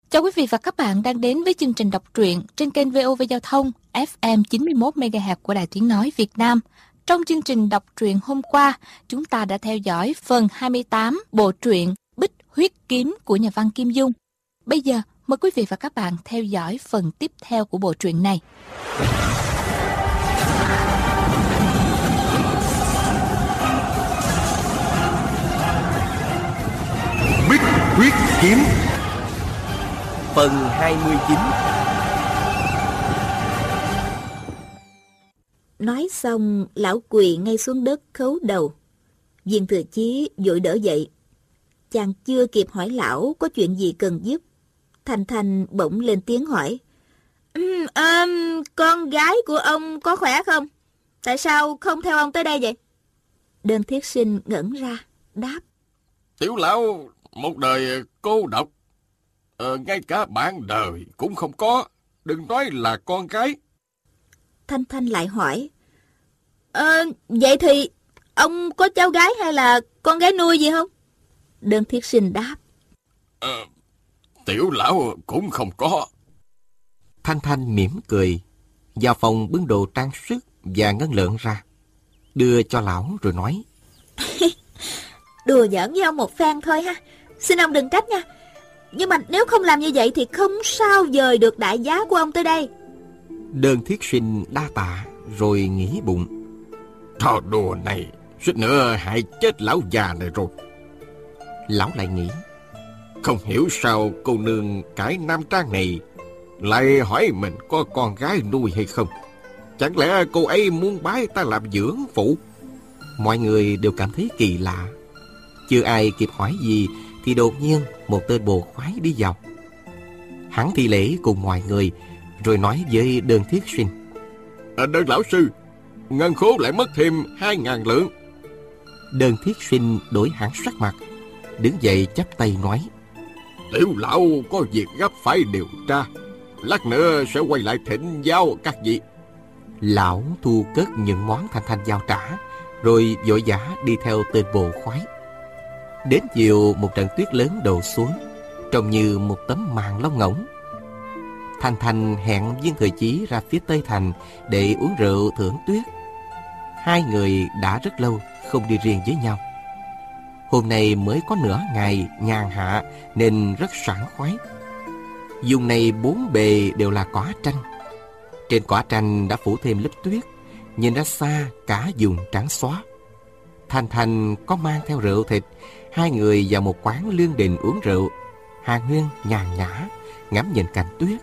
Chào quý vị và các bạn đang đến với chương trình đọc truyện trên kênh VOV Giao thông FM 91 MHz của Đài Tiếng nói Việt Nam. Trong chương trình đọc truyện hôm qua, chúng ta đã theo dõi phần 28 bộ truyện Bích Huyết Kiếm của nhà văn Kim Dung. Bây giờ, mời quý vị và các bạn theo dõi phần tiếp theo của bộ truyện này. Bích Huyết Kiếm phần 29. Nói xong, lão quỳ ngay xuống đất khấu đầu. Viên Thừa Chí vội đỡ dậy. Chàng chưa kịp hỏi lão có chuyện gì cần giúp, Thanh Thanh bỗng lên tiếng hỏi: Con gái của ông có khỏe không? Tại sao không theo ông tới đây vậy? Đơn Thiết Sinh ngẩn ra, đáp: Tiểu lão một đời cô độc, ngay cả bạn đời cũng không có, đừng nói là con gái. Thanh Thanh lại hỏi: Vậy thì ông có cháu gái hay là con gái nuôi gì không? Đơn Thiết Sinh đáp: Tiểu lão cũng không có. Thanh Thanh mỉm cười, vào phòng bưng đồ trang sức và ngân lượng ra, đưa cho lão rồi nói: Đùa giỡn với ông một phen thôi ha, xin ông đừng trách nha. Nhưng mà nếu không làm như vậy thì không sao dời được đại giá của ông tới đây. Đơn Thiết Sinh đa tạ rồi nghĩ bụng: Trò đùa này suýt nữa hại chết lão già này rồi. Lão lại nghĩ: Không hiểu sao cô nương cải nam trang này lại hỏi mình có con gái nuôi hay không. Chẳng lẽ cô ấy muốn bái ta làm dưỡng phụ? Mọi người đều cảm thấy kỳ lạ. Chưa ai kịp hỏi gì thì đột nhiên một tên bồ khoái đi vào. Hắn thi lễ cùng mọi người rồi nói với Đơn Thiết Sinh: Đơn lão sư, ngân khố lại mất thêm 2.000 lượng. Đơn Thiết Sinh đổi hẳn sắc mặt, đứng dậy chắp tay nói: Tiểu lão có việc gấp phải điều tra, lát nữa sẽ quay lại thỉnh giáo các vị. Lão thu cất những món Thanh Thanh giao trả, rồi vội vã đi theo tên bồ khoái. Đến chiều, một trận tuyết lớn đổ xuống, trông như một tấm màn lông ngỗng. Thanh Thanh hẹn Viên Thừa Chí ra phía Tây Thành để uống rượu thưởng tuyết. Hai người đã rất lâu không đi riêng với nhau. Hôm nay mới có nửa ngày nhàn hạ nên rất sảng khoái. Vùng này bốn bề đều là cỏ tranh. Trên cỏ tranh đã phủ thêm lớp tuyết, nhìn ra xa cả vùng trắng xóa. Thanh Thanh có mang theo rượu thịt. Hai người vào một quán lương đình uống rượu, hàn huyên nhàn nhã, ngắm nhìn cảnh tuyết.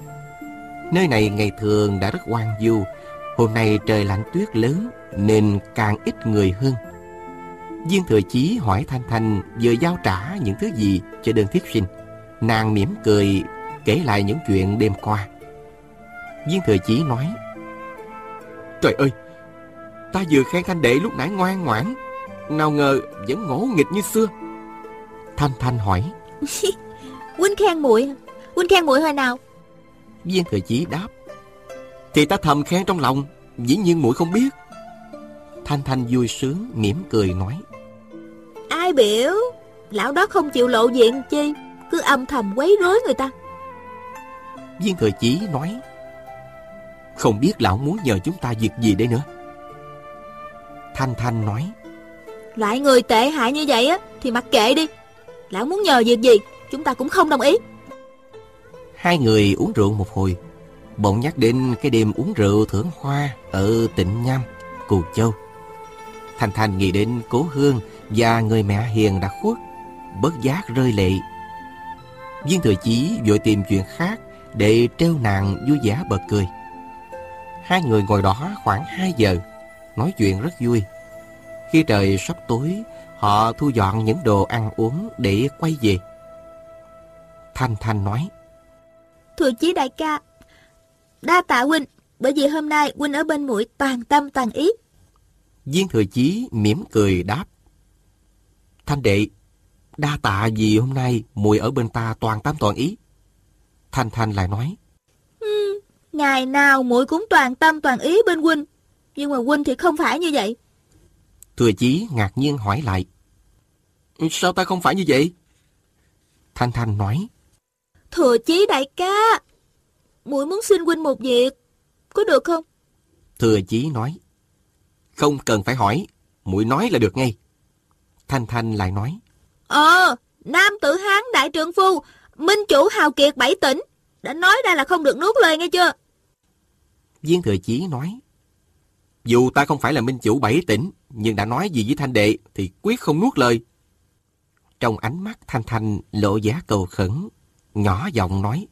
Nơi này ngày thường đã rất hoang vu, hôm nay trời lạnh tuyết lớn nên càng ít người hơn. Viên Thừa Chí hỏi Thanh Thanh vừa giao trả những thứ gì cho Đơn Thiết Sinh. Nàng mỉm cười kể lại những chuyện đêm qua. Viên Thừa Chí nói: Trời ơi, ta vừa khen Thanh đệ lúc nãy ngoan ngoãn, nào ngờ vẫn ngỗ nghịch như xưa. Thanh Thanh hỏi: Huynh khen muội hồi nào? Viên Thừa Chí đáp: Thì ta thầm khen trong lòng, dĩ nhiên muội không biết. Thanh Thanh vui sướng mỉm cười nói: Ai biểu, lão đó không chịu lộ diện chi, cứ âm thầm quấy rối người ta. Viên Thừa Chí nói: Không biết lão muốn nhờ chúng ta việc gì đây nữa? Thanh Thanh nói: Loại người tệ hại như vậy á thì mặc kệ đi, lão muốn nhờ việc gì chúng ta cũng không đồng ý. Hai người uống rượu một hồi, bỗng nhắc đến cái đêm uống rượu thưởng hoa ở Tịnh Nham, Cù Châu. Thanh Thanh nghĩ đến cố hương và người mẹ hiền đã khuất, bất giác rơi lệ. Viên Thừa Chí vội tìm chuyện khác để trêu nàng vui vẻ bật cười. Hai người ngồi đó khoảng 2 giờ, nói chuyện rất vui. Khi trời sắp tối, họ thu dọn những đồ ăn uống để quay về. Thanh Thanh nói: Thừa Chí đại ca, đa tạ huynh, bởi vì hôm nay huynh ở bên muội toàn tâm toàn ý. Viên Thừa Chí mỉm cười đáp: Thanh đệ, đa tạ vì hôm nay muội ở bên ta toàn tâm toàn ý. Thanh Thanh lại nói: Ngày nào muội cũng toàn tâm toàn ý bên huynh, nhưng mà huynh thì không phải như vậy. Thừa Chí ngạc nhiên hỏi lại: Sao ta không phải như vậy? Thanh Thanh nói: Thừa Chí đại ca, muội muốn xin huynh một việc, có được không? Thừa Chí nói. Không cần phải hỏi, muội nói là được ngay. Thanh Thanh lại nói. Nam tử Hán đại trượng phu, minh chủ hào kiệt 7 tỉnh, đã nói ra là không được nuốt lời nghe chưa? Viên Thừa Chí nói. Dù ta không phải là minh chủ 7 tỉnh, nhưng đã nói gì với Thanh đệ thì quyết không nuốt lời. Trong ánh mắt Thanh Thanh lộ vẻ cầu khẩn, nhỏ giọng nói.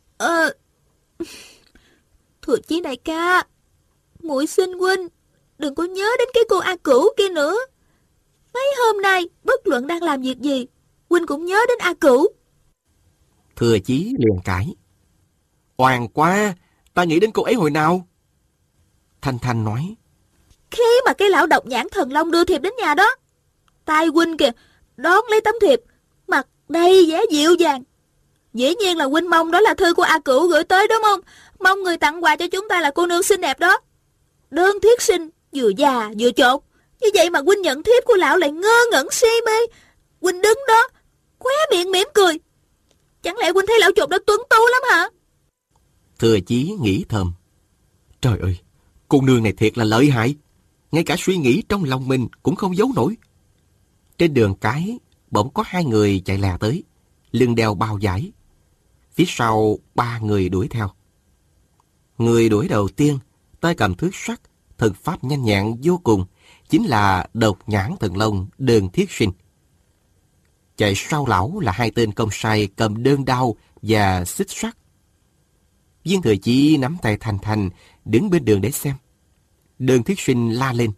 Thừa Chí đại ca, muội xin huynh đừng có nhớ đến cái cô A Cửu kia nữa. Mấy hôm nay bất luận đang làm việc gì, huynh cũng nhớ đến A Cửu. Thừa Chí liền cãi. Oan quá, ta nghĩ đến cô ấy hồi nào? Thanh Thanh nói. Khi mà cái lão độc nhãn thần long đưa thiệp đến nhà đó, tai huynh kìa, đón lấy tấm thiệp, mặt đầy vẻ dịu dàng. Dĩ nhiên là huynh mong đó là thư của A Cửu gửi tới đúng không? Mong người tặng quà cho chúng ta là cô nương xinh đẹp đó. Đơn thiết sinh, vừa già vừa chột. Như vậy mà huynh nhận thiếp của lão lại ngơ ngẩn si mê. Huynh đứng đó, khóe miệng mỉm cười. Chẳng lẽ huynh thấy lão chột đó tuấn tú lắm hả? Thừa Chí nghĩ thầm. Trời ơi, cô nương này thiệt là lợi hại. Ngay cả suy nghĩ trong lòng mình cũng không giấu nổi. Trên đường cái, bỗng có 2 người chạy lẹ tới, lưng đeo bao vải. Phía sau 3 người đuổi theo. Người đuổi đầu tiên, tay cầm thước sắt, thần pháp nhanh nhẹn vô cùng, chính là Độc Nhãn Thần Long Đơn Thiết Sinh. Chạy sau lão là 2 tên công sai cầm đơn đao và xích sắt. Viên Thừa Chí nắm tay Thanh Thanh, đứng bên đường để xem. Đơn Thiết Sinh la lên.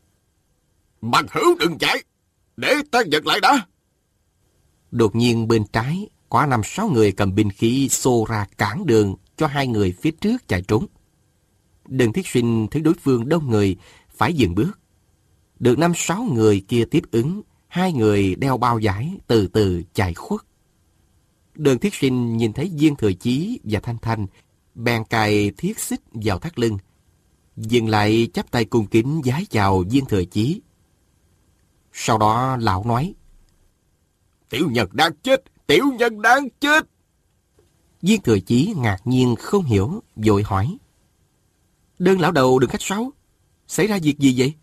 Bằng hữu đừng chạy, để ta giật lại đã. Đột nhiên bên trái có 5-6 người cầm binh khí xô ra cản đường cho 2 người phía trước chạy trốn. Đơn Thiết Sinh thấy đối phương đông người, phải dừng bước. Được 5-6 người kia tiếp ứng, 2 người đeo bao vải từ từ chạy khuất. Đơn Thiết Sinh nhìn thấy Viên Thừa Chí và Thanh Thanh, bèn cài thiết xích vào thắt lưng, dừng lại chắp tay cung kính vái chào Viên Thừa Chí. Sau đó lão nói. Tiểu nhân đang chết, tiểu nhân đang chết. Viên Thừa Chí ngạc nhiên không hiểu, vội hỏi. Đơn lão đầu đừng khách sáo, xảy ra việc gì vậy?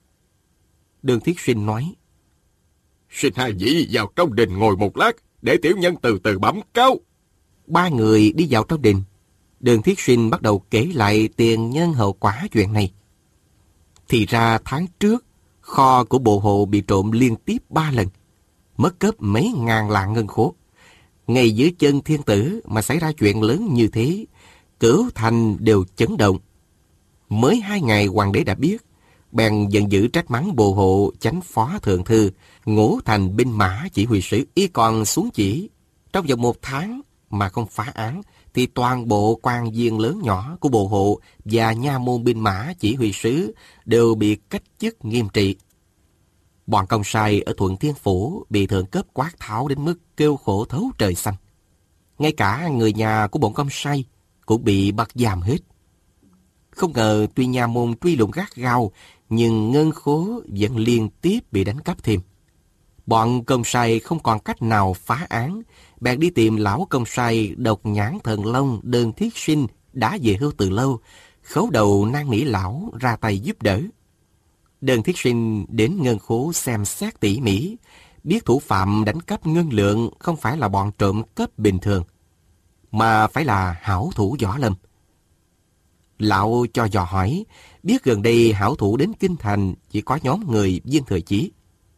Đơn Thiết Sinh nói. Xin 2 vị vào trong đình ngồi một lát, để tiểu nhân từ từ bẩm cáo. 3 người đi vào trong đình. Đơn Thiết Sinh bắt đầu kể lại tiền nhân hậu quả chuyện này. Thì ra tháng trước, kho của bộ hộ bị trộm liên tiếp 3 lần, mất cướp mấy ngàn lạng ngân khố. Ngay dưới chân thiên tử mà xảy ra chuyện lớn như thế, Cửu Thành đều chấn động. Mới 2 ngày hoàng đế đã biết, bèn giận dữ trách mắng bộ hộ chánh phó thượng thư, Ngũ Thành binh mã chỉ huy sứ y còn xuống chỉ. Trong vòng 1 tháng mà không phá án, thì toàn bộ quan viên lớn nhỏ của bộ hộ và nha môn binh mã chỉ huy sứ đều bị cách chức nghiêm trị. Bọn công sai ở Thuận Thiên Phủ bị thượng cấp quát tháo đến mức kêu khổ thấu trời xanh. Ngay cả người nhà của bọn công sai cũng bị bắt giam hết. Không ngờ tuy nha môn truy lùng gắt gao, nhưng ngân khố vẫn liên tiếp bị đánh cắp thêm. Bọn công sai không còn cách nào phá án, bèn đi tìm lão công sai Độc Nhãn Thần Long Đơn Thiết Sinh đã về hưu từ lâu, khấu đầu năn nỉ lão ra tay giúp đỡ. Đơn Thiết Sinh đến ngân khố xem xét tỉ mỉ, biết thủ phạm đánh cắp ngân lượng không phải là bọn trộm cắp bình thường, mà phải là hảo thủ võ lâm. Lão cho dò hỏi, biết gần đây hảo thủ đến kinh thành chỉ có nhóm người Viên Thừa Chí.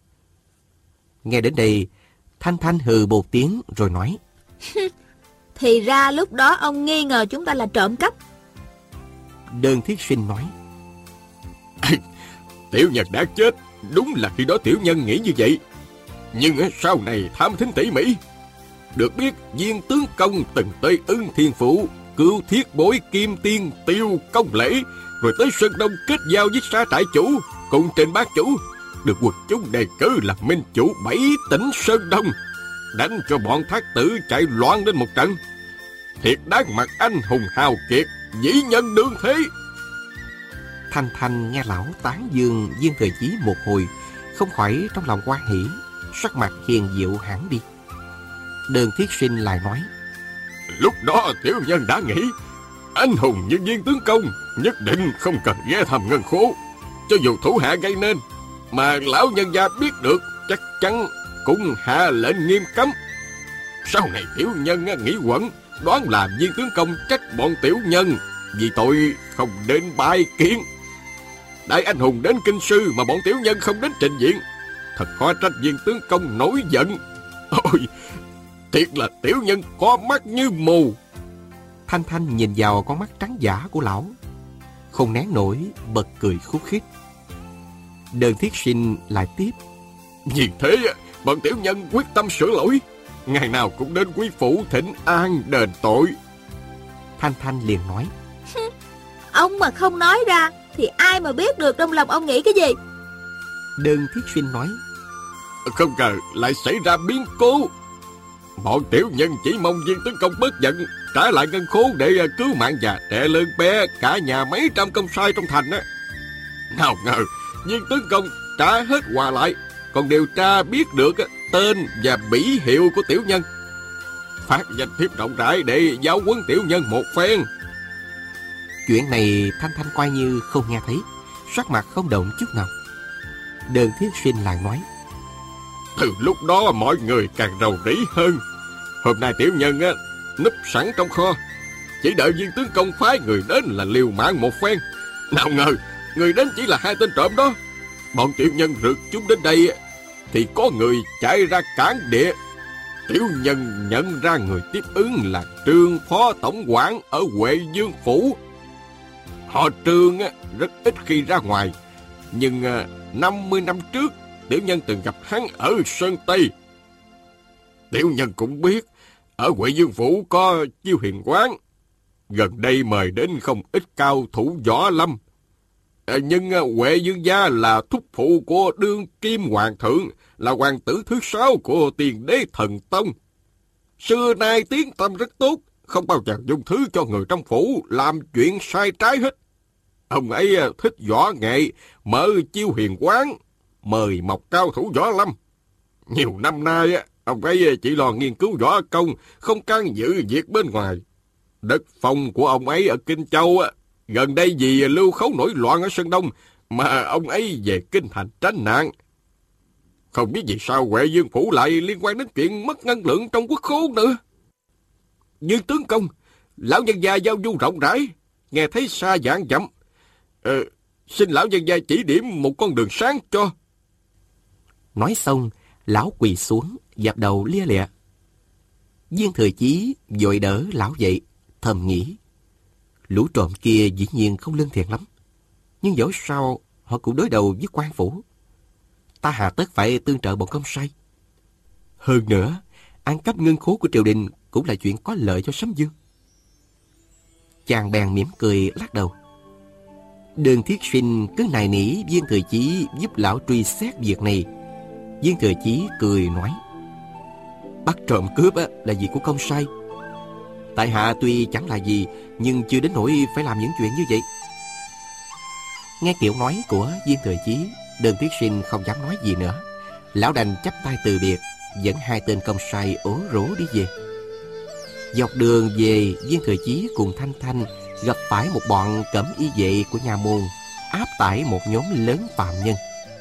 Nghe đến đây, Thanh Thanh hừ một tiếng rồi nói. Thì ra lúc đó ông nghi ngờ chúng ta là trộm cắp. Đơn Thiết Sinh nói. Tiểu nhân đã chết, đúng là khi đó tiểu nhân nghĩ như vậy. Nhưng sau này thám thính tỉ mỉ, được biết Viên tướng công từng tới Ưng Thiên Phủ cứu thiết bối Kim Tiên Tiêu Công Lễ, rồi tới Sơn Đông kết giao với Sa trại chủ cùng Trình bác chủ, được quần chúng đề cử là minh chủ 7 tỉnh Sơn Đông, đánh cho bọn thác tử chạy loạn lên một trận. Thiệt đáng mặt anh hùng hào kiệt, dĩ nhân đương thế. Thanh Thanh nghe lão tán dương Viên Thừa Chí một hồi, không khỏi trong lòng hoan hỉ, sắc mặt hiền diệu hẳn đi. Đơn Thiết Sinh lại nói. Lúc đó tiểu nhân đã nghĩ, anh hùng như Viên tướng công nhất định không cần ghé thăm Ngân Khố. Cho dù thủ hạ gây nên, mà lão nhân gia biết được, chắc chắn cũng hạ lệnh nghiêm cấm. Sau này tiểu nhân nghĩ quẩn, đoán là Viên tướng công trách bọn tiểu nhân vì tội không đến bái kiến. Đại anh hùng đến kinh sư mà bọn tiểu nhân không đến trình diện, thật khó trách Viên tướng công nổi giận. Ôi, thiệt là tiểu nhân có mắt như mù. Thanh Thanh nhìn vào con mắt trắng dã của lão, không nén nổi bật cười khúc khích. Đơn Thiết Sinh lại tiếp: Vì thế bọn tiểu nhân quyết tâm sửa lỗi, ngày nào cũng đến quý phủ thỉnh an đền tội. Thanh Thanh liền nói: Ông mà không nói ra thì ai mà biết được trong lòng ông nghĩ cái gì. Đơn Thiết Sinh nói: Không ngờ lại xảy ra biến cố. Bọn tiểu nhân chỉ mong Viên tướng công bớt giận, trả lại Ngân Khố để cứu mạng già trẻ lớn bé cả nhà mấy trăm công sai trong thành á. Nào ngờ Viên tướng công trả hết quà lại, còn điều tra biết được tên và bỉ hiệu của tiểu nhân, phát danh thiếp rộng rãi để giáo huấn tiểu nhân một phen. Chuyện này Thanh Thanh coi như không nghe thấy, sắc mặt không động chút nào. Đơn Thiết Sinh lại nói: Từ lúc đó mọi người càng rầu rĩ hơn. Hôm nay tiểu nhân núp sẵn trong kho, chỉ đợi Viên tướng công phái người đến là liều mạng một phen. Nào ngờ người đến chỉ là hai tên trộm đó. Bọn tiểu nhân rượt chúng đến đây thì có người chạy ra cản địa. Tiểu nhân nhận ra người tiếp ứng là Trương phó tổng quản ở Huệ Dương phủ. Họ Trương rất ít khi ra ngoài, nhưng 50 năm trước tiểu nhân từng gặp hắn ở Sơn Tây. Tiểu nhân cũng biết ở Huệ Dương phủ có Chiêu Hiền quán, gần đây mời đến không ít cao thủ võ lâm. Nhưng Huệ Dương gia là thúc phụ của đương kim hoàng thượng, là hoàng tử thứ 6 của Tiền Đế Thần Tông. Xưa nay tiếng tăm rất tốt, không bao giờ dung thứ cho người trong phủ làm chuyện sai trái hết. Ông ấy thích võ nghệ, mở Chiêu Hiền quán, mời mọc cao thủ võ lâm. Nhiều năm nay ông ấy chỉ lo nghiên cứu võ công, không can dự việc bên ngoài. Đất phong của ông ấy ở Kinh Châu gần đây vì Lưu Khấu nổi loạn ở Sơn Đông mà ông ấy về Kinh Thành tránh nạn. Không biết vì sao Huệ Dương phủ lại liên quan đến chuyện mất ngân lượng trong quốc khố nữa. Như tướng công, lão nhân gia giao du rộng rãi, nghe thấy xa vạn dặm. Xin lão nhân gia chỉ điểm một con đường sáng cho. Nói xong, lão quỳ xuống, dập đầu lia lịa. Viên Thừa Chí vội đỡ lão dậy, thầm nghĩ: lũ trộm kia dĩ nhiên không lương thiện lắm, nhưng dẫu sao họ cũng đối đầu với quan phủ. Ta hà tất phải tương trợ bọn công sai. Hơn nữa, ăn cắp ngân khố của triều đình cũng là chuyện có lợi cho Sấm Dương. Chàng bèn mỉm cười lắc đầu. Đơn Thiết Sinh cứ nài nỉ Viên Thừa Chí giúp lão truy xét việc này. Viên Thừa Chí cười nói: bắt trộm cướp là việc của công sai. Tại hạ tuy chẳng là gì, nhưng chưa đến nỗi phải làm những chuyện như vậy. Nghe kiểu nói của Viên Thừa Chí, Đơn Thiết Sinh không dám nói gì nữa. Lão đành chắp tay từ biệt, dẫn hai tên công sai ố rỗ đi về. Dọc đường về, Viên Thừa Chí cùng Thanh Thanh gặp phải một bọn cẩm y vệ của nhà môn áp tải một nhóm lớn phạm nhân.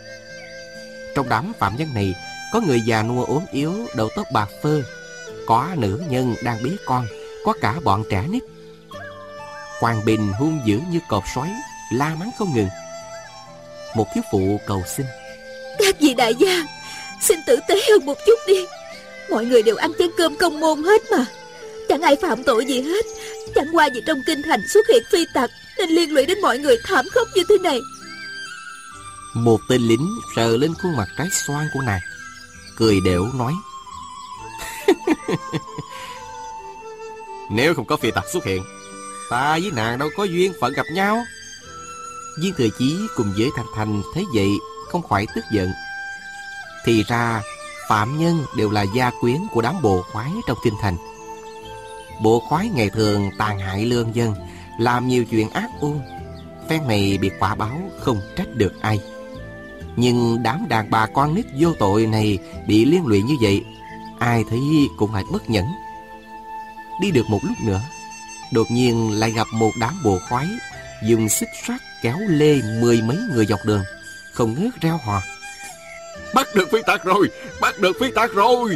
Trong đám phạm nhân này có người già nua ốm yếu, đầu tóc bạc phơ, có nữ nhân đang bế con, có cả bọn trẻ nít. Hoàng Bình hung dữ như cọp sói, la mắng không ngừng. Một thiếu phụ cầu xin: các vị đại gia, xin tử tế hơn một chút đi. Mọi người đều ăn chén cơm công môn hết mà, chẳng ai phạm tội gì hết. Chẳng qua vì trong kinh thành xuất hiện phi tặc nên liên lụy đến mọi người thảm khốc như thế này. Một tên lính sờ lên khuôn mặt trái xoan của nàng, cười đểu nói: nếu không có phi tặc xuất hiện, ta với nàng đâu có duyên phận gặp nhau. Viên Thừa Chí cùng với Thanh Thanh thấy vậy không khỏi tức giận. Thì ra phạm nhân đều là gia quyến của đám bồ khoái trong kinh thành. Bộ khoái ngày thường tàn hại lương dân, làm nhiều chuyện ác ôn. Phen này bị quả báo không trách được ai. Nhưng đám đàn bà con nít vô tội này bị liên lụy như vậy, ai thấy cũng lại bất nhẫn. Đi được một lúc nữa, đột nhiên lại gặp một đám bồ khoái dùng xích sắt kéo lê 10 mấy người dọc đường, không ngớt reo hò: Bắt được phi tặc rồi! Bắt được phi tặc rồi!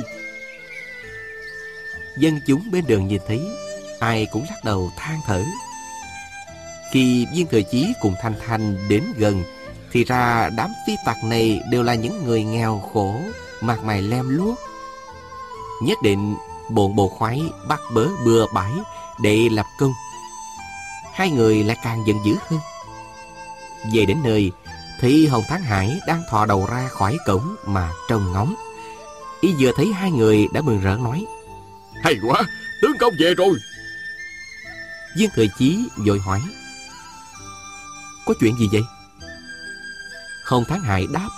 Dân chúng bên đường nhìn thấy, ai cũng lắc đầu than thở. Khi Viên Thừa Chí cùng Thanh Thanh đến gần, thì ra đám phi tặc này đều là những người nghèo khổ, mặt mày lem luốc. Nhất định bọn bồ khoái bắt bớ bừa bãi để lập công. Hai người lại càng giận dữ hơn. Về đến nơi, thì Hồng Thắng Hải đang thò đầu ra khỏi cổng mà trông ngóng. Y vừa thấy hai người đã mừng rỡ nói: Hay quá! Tướng công về rồi! Viên Thừa Chí vội hỏi: Có chuyện gì vậy? Hồng Thắng Hải đáp: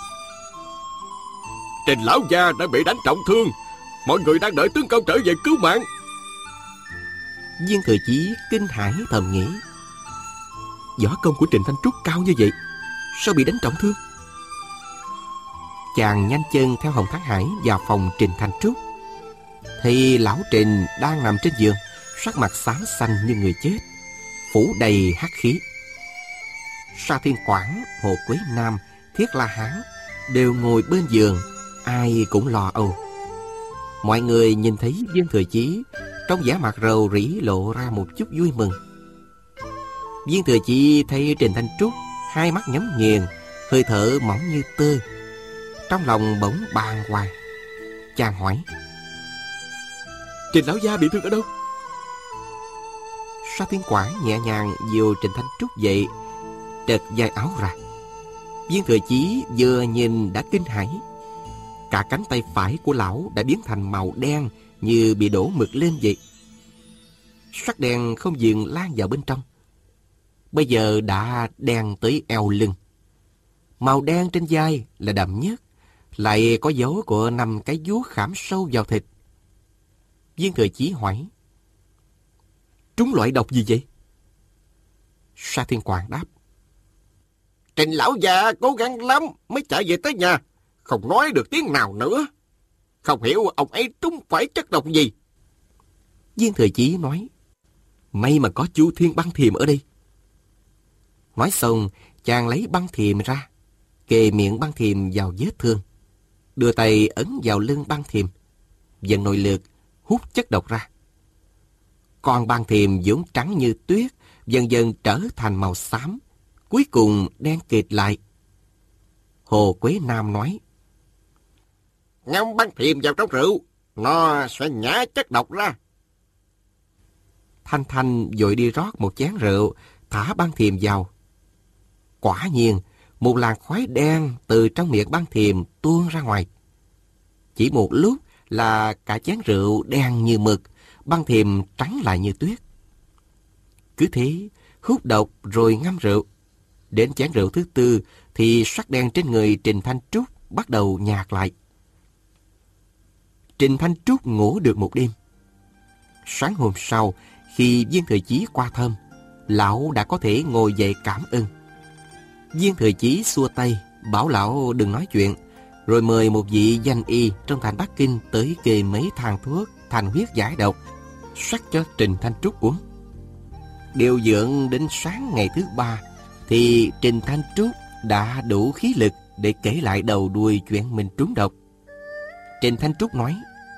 Trình lão gia đã bị đánh trọng thương, mọi người đang đợi tướng công trở về cứu mạng. Viên Thừa Chí kinh hãi thầm nghĩ: Võ công của Trình Thanh Trúc cao như vậy, sao bị đánh trọng thương? Chàng nhanh chân theo Hồng Thắng Hải vào phòng Trình Thanh Trúc, thì lão Trình đang nằm trên giường, sắc mặt xám xanh như người chết, phủ đầy hắc khí. Sa Thiên Quảng, Hồ Quế Nam, Thiết La Hán đều ngồi bên giường, ai cũng lo âu. Mọi người nhìn thấy Viên Thừa Chí trong vẻ mặt rầu rĩ lộ ra một chút vui mừng. Viên Thừa Chí thấy Trình Thanh Trúc hai mắt nhắm nghiền, hơi thở mỏng như tơ, trong lòng bỗng bàng hoàng. Chàng hỏi: Trình lão gia bị thương ở đâu? Sa Thiên Quảng nhẹ nhàng dìu Trình Thanh Trúc dậy, trật vai áo ra. Viên Thừa Chí vừa nhìn đã kinh hãi. Cả cánh tay phải của lão đã biến thành màu đen như bị đổ mực lên vậy. Sắc đen không dừng lan vào bên trong, bây giờ đã đen tới eo lưng. Màu đen trên vai là đậm nhất, lại có dấu của 5 cái vuốt khảm sâu vào thịt. Viên Thừa Chí hỏi: Trúng loại độc gì vậy? Sa Thiên Quảng đáp: Trình lão già cố gắng lắm mới chạy về tới nhà, không nói được tiếng nào nữa. Không hiểu ông ấy trúng phải chất độc gì. Viên Thừa Chí nói: May mà có Chu Thiên băng thiềm ở đây. Nói xong, chàng lấy băng thiềm ra, kề miệng băng thiềm vào vết thương, đưa tay ấn vào lưng băng thiềm, vận nội lực hút chất độc ra. Con băng thiềm vốn trắng như tuyết dần dần trở thành màu xám, cuối cùng đen kịt lại. Hồ Quế Nam nói: Ngâm băng thiềm vào trong rượu, nó sẽ nhả chất độc ra. Thanh Thanh vội đi rót một chén rượu, thả băng thiềm vào. Quả nhiên, một làn khói đen từ trong miệng băng thiềm tuôn ra ngoài. Chỉ một lúc là cả chén rượu đen như mực, băng thiềm trắng lại như tuyết. Cứ thế, hút độc rồi ngâm rượu. Đến chén rượu thứ tư thì sắc đen trên người Trình Thanh Trúc bắt đầu nhạt lại. Trình Thanh Trúc ngủ được một đêm. Sáng hôm sau, khi Viên Thừa Chí qua thăm, lão đã có thể ngồi dậy cảm ơn. Viên Thừa Chí xua tay, bảo lão đừng nói chuyện, rồi mời một vị danh y trong thành Bắc Kinh tới kê mấy thang thuốc thành huyết giải độc, sắc cho Trình Thanh Trúc uống. Điều dưỡng đến sáng ngày thứ 3, thì Trình Thanh Trúc đã đủ khí lực để kể lại đầu đuôi chuyện mình trúng độc. Trình Thanh Trúc nói: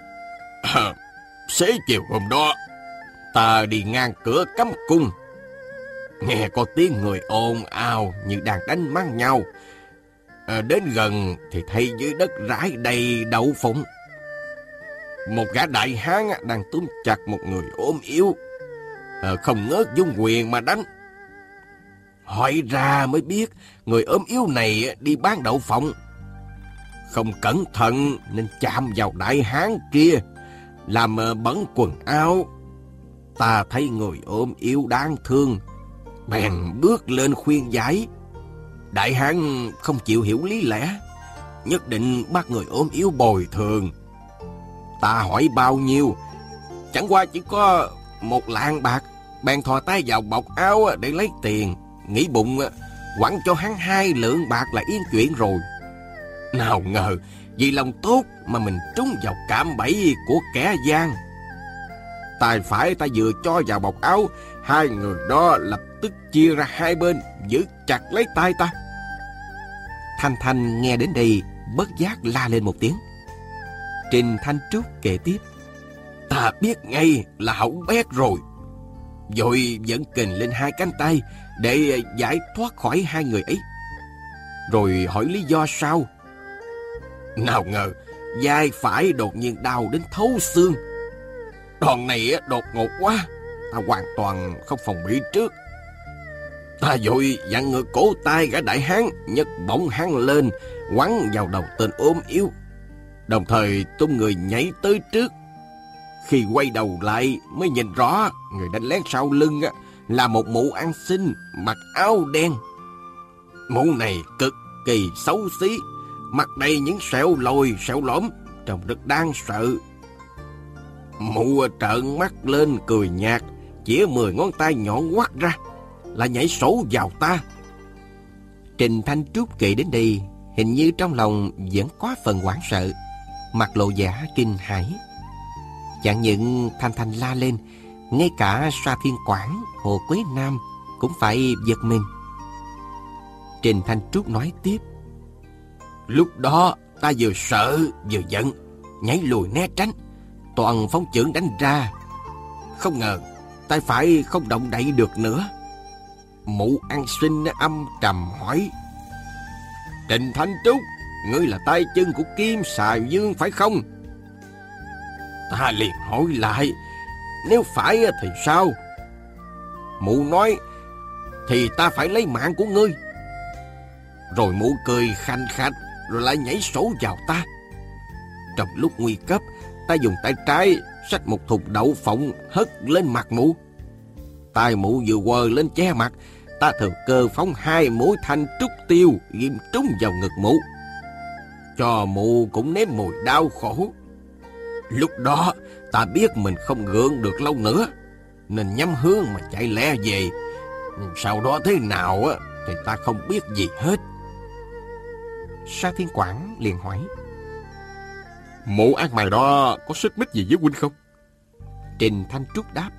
Xế chiều hôm đó, ta đi ngang cửa cấm cung, nghe có tiếng người ồn ào như đang đánh mắng nhau. Đến gần thì thấy dưới đất rải đầy đậu phụng. Một gã đại hán đang túm chặt một người ốm yếu, không ngớt dung quyền mà đánh. Hỏi ra mới biết người ốm yếu này đi bán đậu phộng, không cẩn thận nên chạm vào đại hán kia, làm bẩn quần áo. Ta thấy người ốm yếu đáng thương, bèn bước lên khuyên giải. Đại hán không chịu hiểu lý lẽ, nhất định bắt người ốm yếu bồi thường. Ta hỏi bao nhiêu, chẳng qua chỉ có 1 lạng bạc, bèn thò tay vào bọc áo để lấy tiền, nghĩ bụng quẳng cho hắn 2 lượng bạc là yên chuyện rồi. Nào ngờ vì lòng tốt mà mình trúng vào cạm bẫy của kẻ gian. tay phải ta vừa cho vào bọc áo, hai người đó lập tức chia ra hai bên, giữ chặt lấy tay ta. Thanh Thanh nghe đến đây bất giác la lên một tiếng. Trình Thanh Trúc kể tiếp: Ta biết ngay là hỏng bét rồi, rồi dẫn kình lên hai cánh tay để giải thoát khỏi hai người ấy. Rồi hỏi lý do sao. Nào ngờ vai phải đột nhiên đau đến thấu xương. Đòn này đột ngột quá, ta hoàn toàn không phòng bị trước. Ta vội vặn ngược cổ tay gã đại hán, nhấc bổng hắn lên, quẳng vào đầu tên ốm yếu, đồng thời tung người nhảy tới trước. Khi quay đầu lại mới nhìn rõ người đánh lén sau lưng là một mụ ăn xin mặc áo đen. Mụ này cực kỳ xấu xí, mặt đầy những sẹo lồi sẹo lõm, trông rất đáng sợ. Mụ trợn mắt lên cười nhạt, chĩa 10 ngón tay nhọn quắt ra, là nhảy sổ vào ta. Trình Thanh Trúc kể đến đây, hình như trong lòng vẫn có phần hoảng sợ, mặt lộ vẻ kinh hãi. Chẳng những Thanh Thanh la lên, ngay cả Sa Thiên Quảng, Hồ Quế Nam cũng phải giật mình. Trình Thanh Trúc nói tiếp: Lúc đó ta vừa sợ vừa giận, nhảy lùi né tránh, toàn phóng chưởng đánh ra. Không ngờ tay phải không động đậy được nữa. Mụ ăn xin âm trầm hỏi: Trình Thanh Trúc, ngươi là tay chân của Kim Xà Dương phải không? Ta liền hỏi lại: Nếu phải thì sao? Mụ nói: Thì ta phải lấy mạng của ngươi. Rồi mụ cười khanh khách, rồi lại nhảy sổ vào ta. Trong lúc nguy cấp, ta dùng tay trái xách một thùng đậu phộng hất lên mặt mụ. Tay mụ vừa quờ lên che mặt, ta thừa cơ phóng 2 mũi thanh trúc tiêu ghim trúng vào ngực mụ, cho mụ cũng nếm mùi đau khổ. Lúc đó ta biết mình không gượng được lâu nữa, nên nhắm hướng mà chạy lẹ về. Sau đó thế nào thì ta không biết gì hết. Sa Thiên Quảng liền hỏi: Mụ ăn mày đó có xích mích gì với huynh không? Trình Thanh Trúc đáp: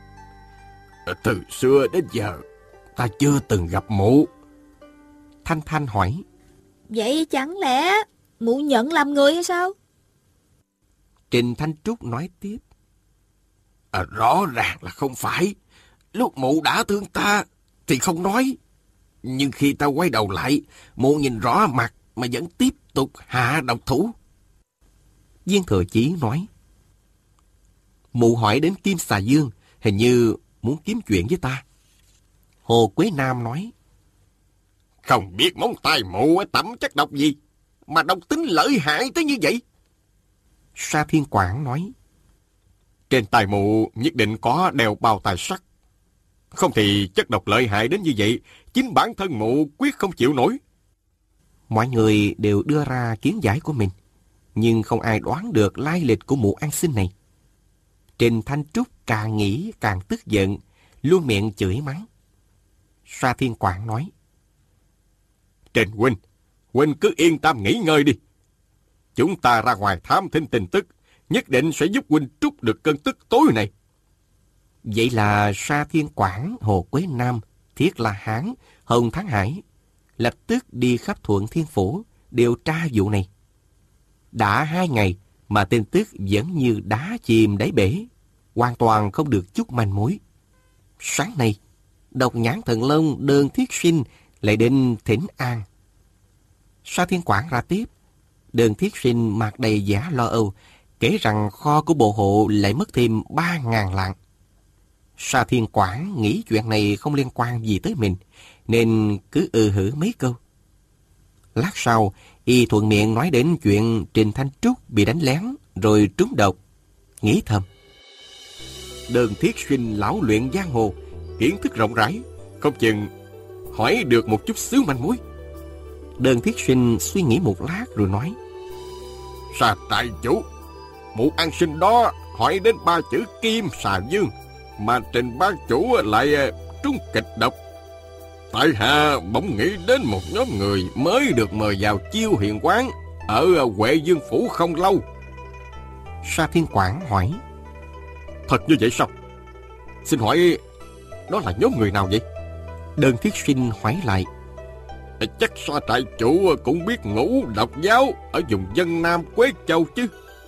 Từ xưa đến giờ ta chưa từng gặp mụ. Thanh Thanh hỏi: Vậy chẳng lẽ mụ nhận làm người hay sao? Trình Thanh Trúc nói tiếp: Rõ ràng là không phải. Lúc mụ đã thương ta thì không nói, nhưng khi ta quay đầu lại, mụ nhìn rõ mặt mà vẫn tiếp tục hạ độc thủ. Viên Thừa Chí nói: Mụ hỏi đến Kim Xà Dương, hình như muốn kiếm chuyện với ta. Hồ Quế Nam nói: Không biết móng tay mụ tẩm chất độc gì mà độc tính lợi hại tới như vậy. Sa Thiên Quảng nói: Trên tay mụ nhất định có đeo bao tài sắt. Không thì chất độc lợi hại đến như vậy, chính bản thân mụ quyết không chịu nổi. Mọi người đều đưa ra kiến giải của mình, nhưng không ai đoán được lai lịch của mụ ăn xin này. Trình Thanh Trúc càng nghĩ càng tức giận, luôn miệng chửi mắng. Sa Thiên Quảng nói: Trình huynh, huynh cứ yên tâm nghỉ ngơi đi. Chúng ta ra ngoài thám thính tin tức, nhất định sẽ giúp huynh trút được cơn tức tối này. Vậy là Sa Thiên Quảng, Hồ Quế Nam, Thiết La Hán, Hồng Thắng Hải lập tức đi khắp Thuận Thiên Phủ điều tra vụ này. Đã 2 ngày mà tin tức vẫn như đá chìm đáy bể, hoàn toàn không được chút manh mối. Sáng nay, Độc Nhãn Thần Long Đơn Thiết Sinh lại đến thỉnh an. Sa Thiên Quảng ra tiếp. Đơn Thiết Sinh mặt đầy vẻ lo âu, kể rằng kho của bộ hộ lại mất thêm 3.000 lạng. Sa Thiên Quảng nghĩ chuyện này không liên quan gì tới mình, nên cứ hử mấy câu. Lát sau, y thuận miệng nói đến chuyện Trình Thanh Trúc bị đánh lén rồi trúng độc. Nghĩ thầm: Đơn Thiết Sinh lão luyện giang hồ, kiến thức rộng rãi, không chừng hỏi được một chút xíu manh mối. Đơn Thiết Sinh suy nghĩ một lát rồi nói: Sa trại chủ, mụ ăn xin đó hỏi đến 3 chữ Kim Xà Dương, mà Trình bá chủ lại trúng kịch độc. Tại hạ bỗng nghĩ đến một nhóm người mới được mời vào chiêu hiền quán ở Huệ Dương Phủ không lâu. Sa Thiên Quảng hỏi: Thật như vậy sao? Xin hỏi đó là nhóm người nào vậy? Đơn Thiết Sinh hỏi lại. Chắc Sa trại chủ cũng biết Ngũ Độc giáo ở vùng Vân Nam Quế Châu chứ?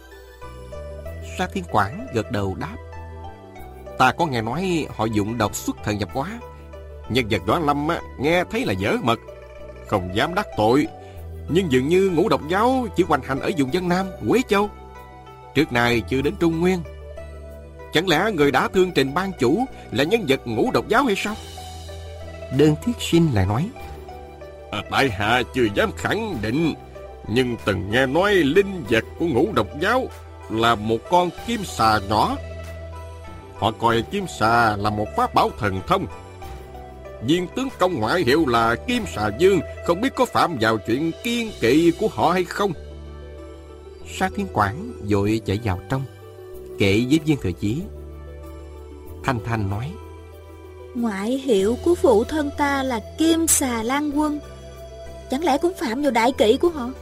Sa Thiên Quảng gật đầu đáp. Ta có nghe nói họ dụng độc xuất thần nhập hóa. Nhân vật Võ Lâm nghe thấy là dở mật, không dám đắc tội. Nhưng dường như Ngũ Độc giáo chỉ hoành hành ở vùng Vân Nam, Quế Châu, trước nay chưa đến Trung Nguyên. Chẳng lẽ người đã thương Trình ban chủ là nhân vật Ngũ Độc giáo hay sao? Đơn Thiết Sinh lại nói. Tại hạ chưa dám khẳng định, nhưng từng nghe nói linh vật của Ngũ Độc giáo là một con kim xà nhỏ. Họ coi kim xà là một pháp bảo thần thông. Viên tướng công ngoại hiệu là Kim Xà Dương, không biết có phạm vào chuyện kiêng kỵ của họ hay không? Sa Thiên Quảng vội chạy vào trong, kể với Viên Thừa Chí. Thanh Thanh nói. Ngoại hiệu của phụ thân ta là Kim Xà Lan Quân, chẳng lẽ cũng phạm vào đại kỵ của họ?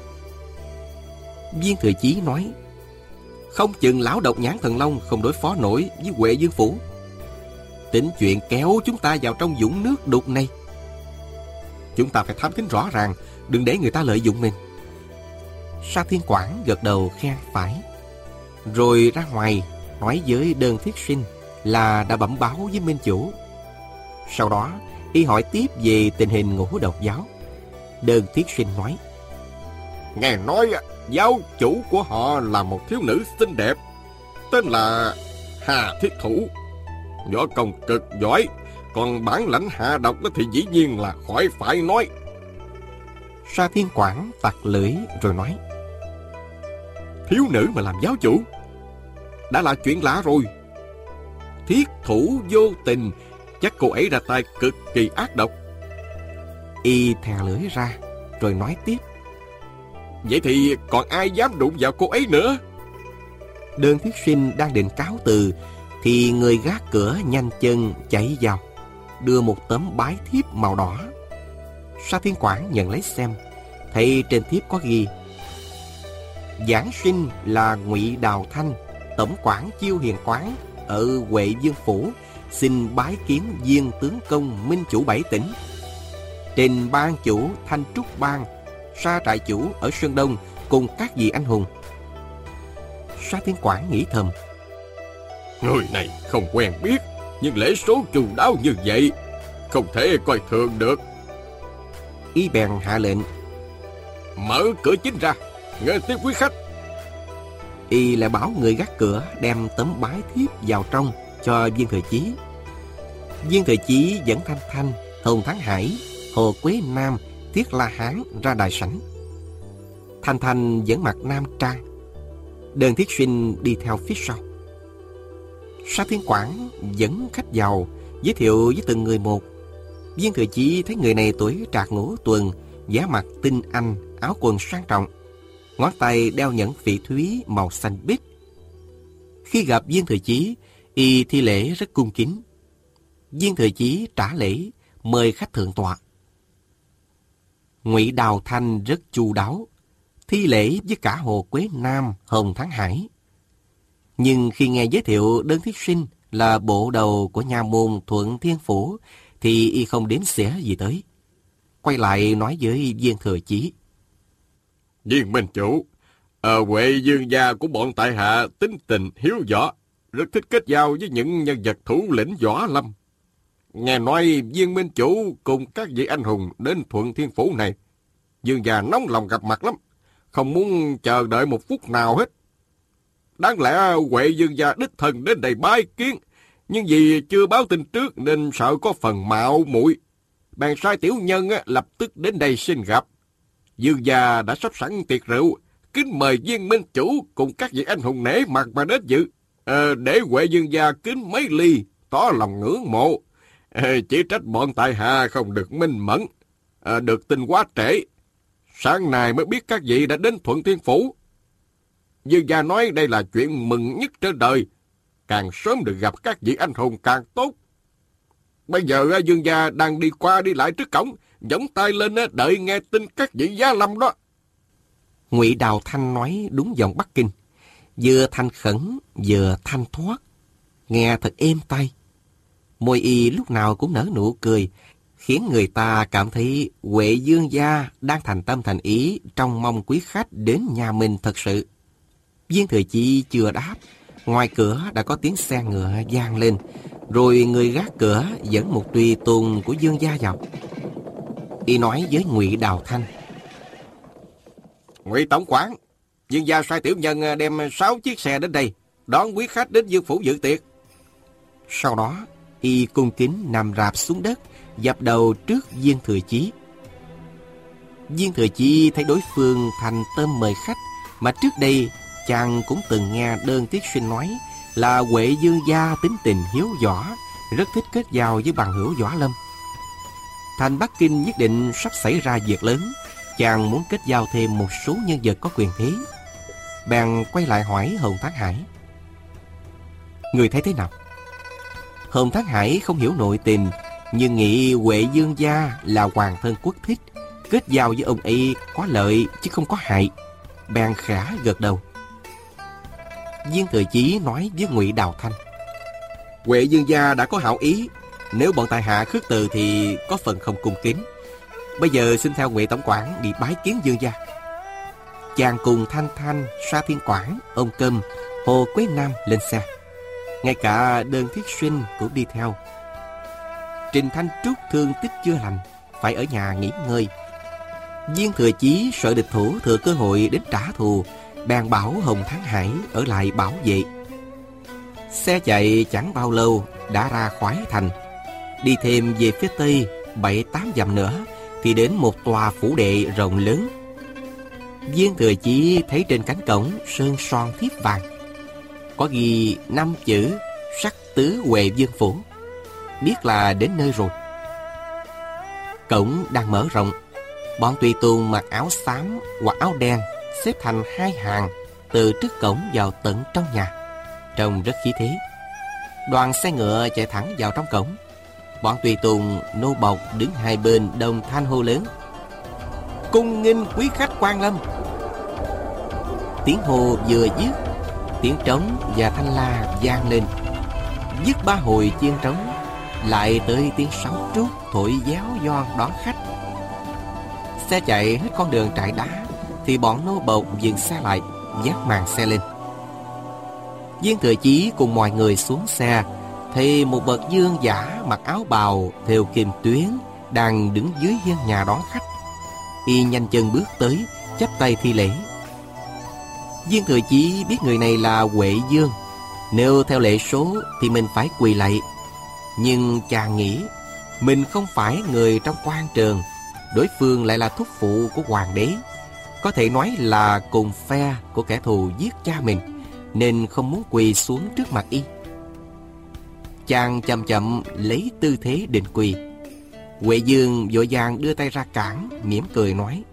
Viên Thừa Chí nói. Không chừng lão Độc Nhãn Thần Long không đối phó nổi với Huệ Dương Phủ, tính chuyện kéo chúng ta vào trong vũng nước đục này. Chúng ta phải thám thính rõ ràng, đừng để người ta lợi dụng mình. Sa Thiên Quảng gật đầu khen phải, rồi ra ngoài nói với Đơn Thiết Sinh là đã bẩm báo với Minh chủ. Sau đó y hỏi tiếp về tình hình Ngũ Độc giáo. Đơn Thiết Sinh nói. Nghe nói giáo chủ của họ là một thiếu nữ xinh đẹp, tên là Hà Thiết Thủ, võ công cực giỏi, còn bản lãnh hạ độc thì dĩ nhiên là khỏi phải nói. Sa Thiên Quảng tặc lưỡi rồi nói. Thiếu nữ mà làm giáo chủ đã là chuyện lạ rồi. Thiết Thủ vô tình, chắc cô ấy ra tay cực kỳ ác độc. Y thè lưỡi ra rồi nói tiếp. Vậy thì còn ai dám đụng vào cô ấy nữa? Đơn Thiết Sinh đang định cáo từ thì người gác cửa nhanh chân chạy vào, đưa một tấm bái thiếp màu đỏ. Sa Thiên Quảng nhận lấy xem, thấy trên thiếp có ghi: giảng sinh là Ngụy Đào Thanh, tổng quản Chiêu Hiền quán ở Huệ Dương phủ, xin bái kiến Viên tướng công Minh chủ 7 tỉnh. Trình ban chủ Thanh Trúc Bang, Sa trại chủ ở Sơn Đông cùng các vị anh hùng. Sa Thiên Quảng nghĩ thầm, người này không quen biết, nhưng lễ số chu đáo như vậy không thể coi thường được. Y bèn hạ lệnh: mở cửa chính ra, nghe tiếp quý khách. Y lại bảo người gác cửa đem tấm bái thiếp vào trong cho Viên Thừa Chí. Viên Thừa Chí dẫn Thanh Thanh, Hồng Thắng Hải, Hồ Quế Nam, Tiết La Hán ra đại sảnh. Thanh Thanh dẫn mặt nam trang, Đơn Thiết Sinh đi theo phía sau. Sa Thiên Quảng dẫn khách vào, giới thiệu với từng người một. Viên Thừa Chí thấy người này tuổi trạc ngũ tuần, giá mặt tinh anh, áo quần sang trọng, ngón tay đeo nhẫn phỉ thúy màu xanh biếc. Khi gặp Viên Thừa Chí, y thi lễ rất cung kính. Viên Thừa Chí trả lễ, mời khách thượng tọa. Ngụy Đào Thanh rất chu đáo, thi lễ với cả Hồ Quế Nam, Hồng Thắng Hải. Nhưng khi nghe giới thiệu Đơn Thiết Sinh là bộ đầu của nha môn Thuận Thiên Phủ, thì y không đếm xỉa gì tới. Quay lại nói với Viên Thừa Chí: Viên Minh chủ, Huệ Dương gia của bọn tại hạ tính tình hiếu võ, rất thích kết giao với những nhân vật thủ lĩnh võ lâm. Nghe nói Viên Minh chủ cùng các vị anh hùng đến Thuận Thiên Phủ này, Dương gia nóng lòng gặp mặt lắm, không muốn chờ đợi một phút nào hết. Đáng lẽ Huệ Dương gia đích thân đến đây bái kiến, nhưng vì chưa báo tin trước nên sợ có phần mạo muội, bèn sai tiểu nhân lập tức đến đây xin gặp. Dương gia đã sắp sẵn tiệc rượu, kính mời Viên Minh chủ cùng các vị anh hùng nể mặt mà đến dự. Để Huệ Dương gia kính mấy ly, tỏ lòng ngưỡng mộ. Chỉ trách bọn tại hạ không được minh mẫn, được tin quá trễ. Sáng nay mới biết các vị đã đến Thuận Thiên Phủ. Dương gia nói đây là chuyện mừng nhất trên đời, càng sớm được gặp các vị anh hùng càng tốt. Bây giờ Dương gia đang đi qua đi lại trước cổng, gióng tay lên đợi nghe tin các vị giá lâm đó. Ngụy Đào Thanh nói đúng giọng Bắc Kinh, vừa thanh khẩn vừa thanh thoát. nghe thật êm tai. Môi y lúc nào cũng nở nụ cười, khiến người ta cảm thấy Huệ Dương gia đang thành tâm thành ý trong mong quý khách đến nhà mình thật sự. Viên Thừa Chí chưa đáp, ngoài cửa đã có tiếng xe ngựa vang lên, rồi người gác cửa dẫn một tùy tùng của Dương gia vào. Y nói với Ngụy Đào Thanh: Ngụy tổng quản, Dương gia sai tiểu nhân đem 6 chiếc xe đến đây, đón quý khách đến Dương phủ dự tiệc. Sau đó, y cung kính nằm rạp xuống đất, dập đầu trước Viên Thừa Chí. Viên Thừa Chí thấy đối phương thành tâm mời khách, mà trước đây chàng cũng từng nghe Đơn Tiết Sinh nói là Huệ Dương gia tính tình hiếu võ, rất thích kết giao với bằng hữu võ lâm. Thành Bắc Kinh nhất định sắp xảy ra việc lớn, chàng muốn kết giao thêm một số nhân vật có quyền thế. Bèn quay lại hỏi Hồng Thắng Hải: người thấy thế nào? Hồng Thắng Hải không hiểu nội tình, nhưng nghĩ Huệ Dương gia là hoàng thân quốc thích, kết giao với ông ấy có lợi chứ không có hại. Bèn khẽ gật đầu. Viên Thừa Chí nói với Ngụy Đào Thanh: Huệ Dương gia đã có hảo ý, nếu bọn tại hạ khước từ thì có phần không cung kính. Bây giờ xin theo Ngụy tổng quản đi bái kiến Dương gia. Chàng cùng Thanh Thanh, Sa Thiên Quảng, ông Câm, Hồ Quế Nam lên xe. Ngay cả Đơn Thiết Sinh cũng đi theo. Trình Thanh Trúc thương tích chưa lành, phải ở nhà nghỉ ngơi. Viên Thừa Chí sợ địch thủ thừa cơ hội đến trả thù, bèn bảo Hồng Thắng Hải ở lại bảo vệ. Xe chạy chẳng bao lâu đã ra khỏi thành. Đi thêm về phía tây 7-8 dặm nữa thì đến một tòa phủ đệ rộng lớn. Viên Thừa Chí thấy trên cánh cổng sơn son thiếp vàng, có ghi 5 chữ Sắc Tứ Huệ Dương Phủ, biết là đến nơi rồi. Cổng đang mở rộng, bọn tùy tùng mặc áo xám hoặc áo đen xếp thành 2 hàng từ trước cổng vào tận trong nhà, trông rất khí thế. Đoàn xe ngựa chạy thẳng vào trong cổng. Bọn tùy tùng nô bộc đứng hai bên đồng thanh hô lớn: cung nghênh quý khách quan lâm. Tiếng hô vừa dứt, tiếng trống và thanh la vang lên. Dứt 3 hồi chiên trống, lại tới tiếng sáo trúc thổi véo von đón khách. Xe chạy hết con đường trại đá thì bọn nô bộc dừng xe lại, vác màn xe lên. Viên Thừa Chí cùng mọi người xuống xe, thì một bậc vương giả mặc áo bào thêu kim tuyến đang đứng dưới hiên nhà đón khách. Y nhanh chân bước tới, chắp tay thi lễ. Viên Thừa Chí biết người này là Huệ Dương, nếu theo lệ số thì mình phải quỳ lạy. Nhưng chàng nghĩ mình không phải người trong quan trường, đối phương lại là thúc phụ của hoàng đế, có thể nói là cùng phe của kẻ thù giết cha mình, nên không muốn quỳ xuống trước mặt y. Chàng chậm chậm lấy tư thế định quỳ. Huệ Dương vội vàng đưa tay ra cản, mỉm cười nói: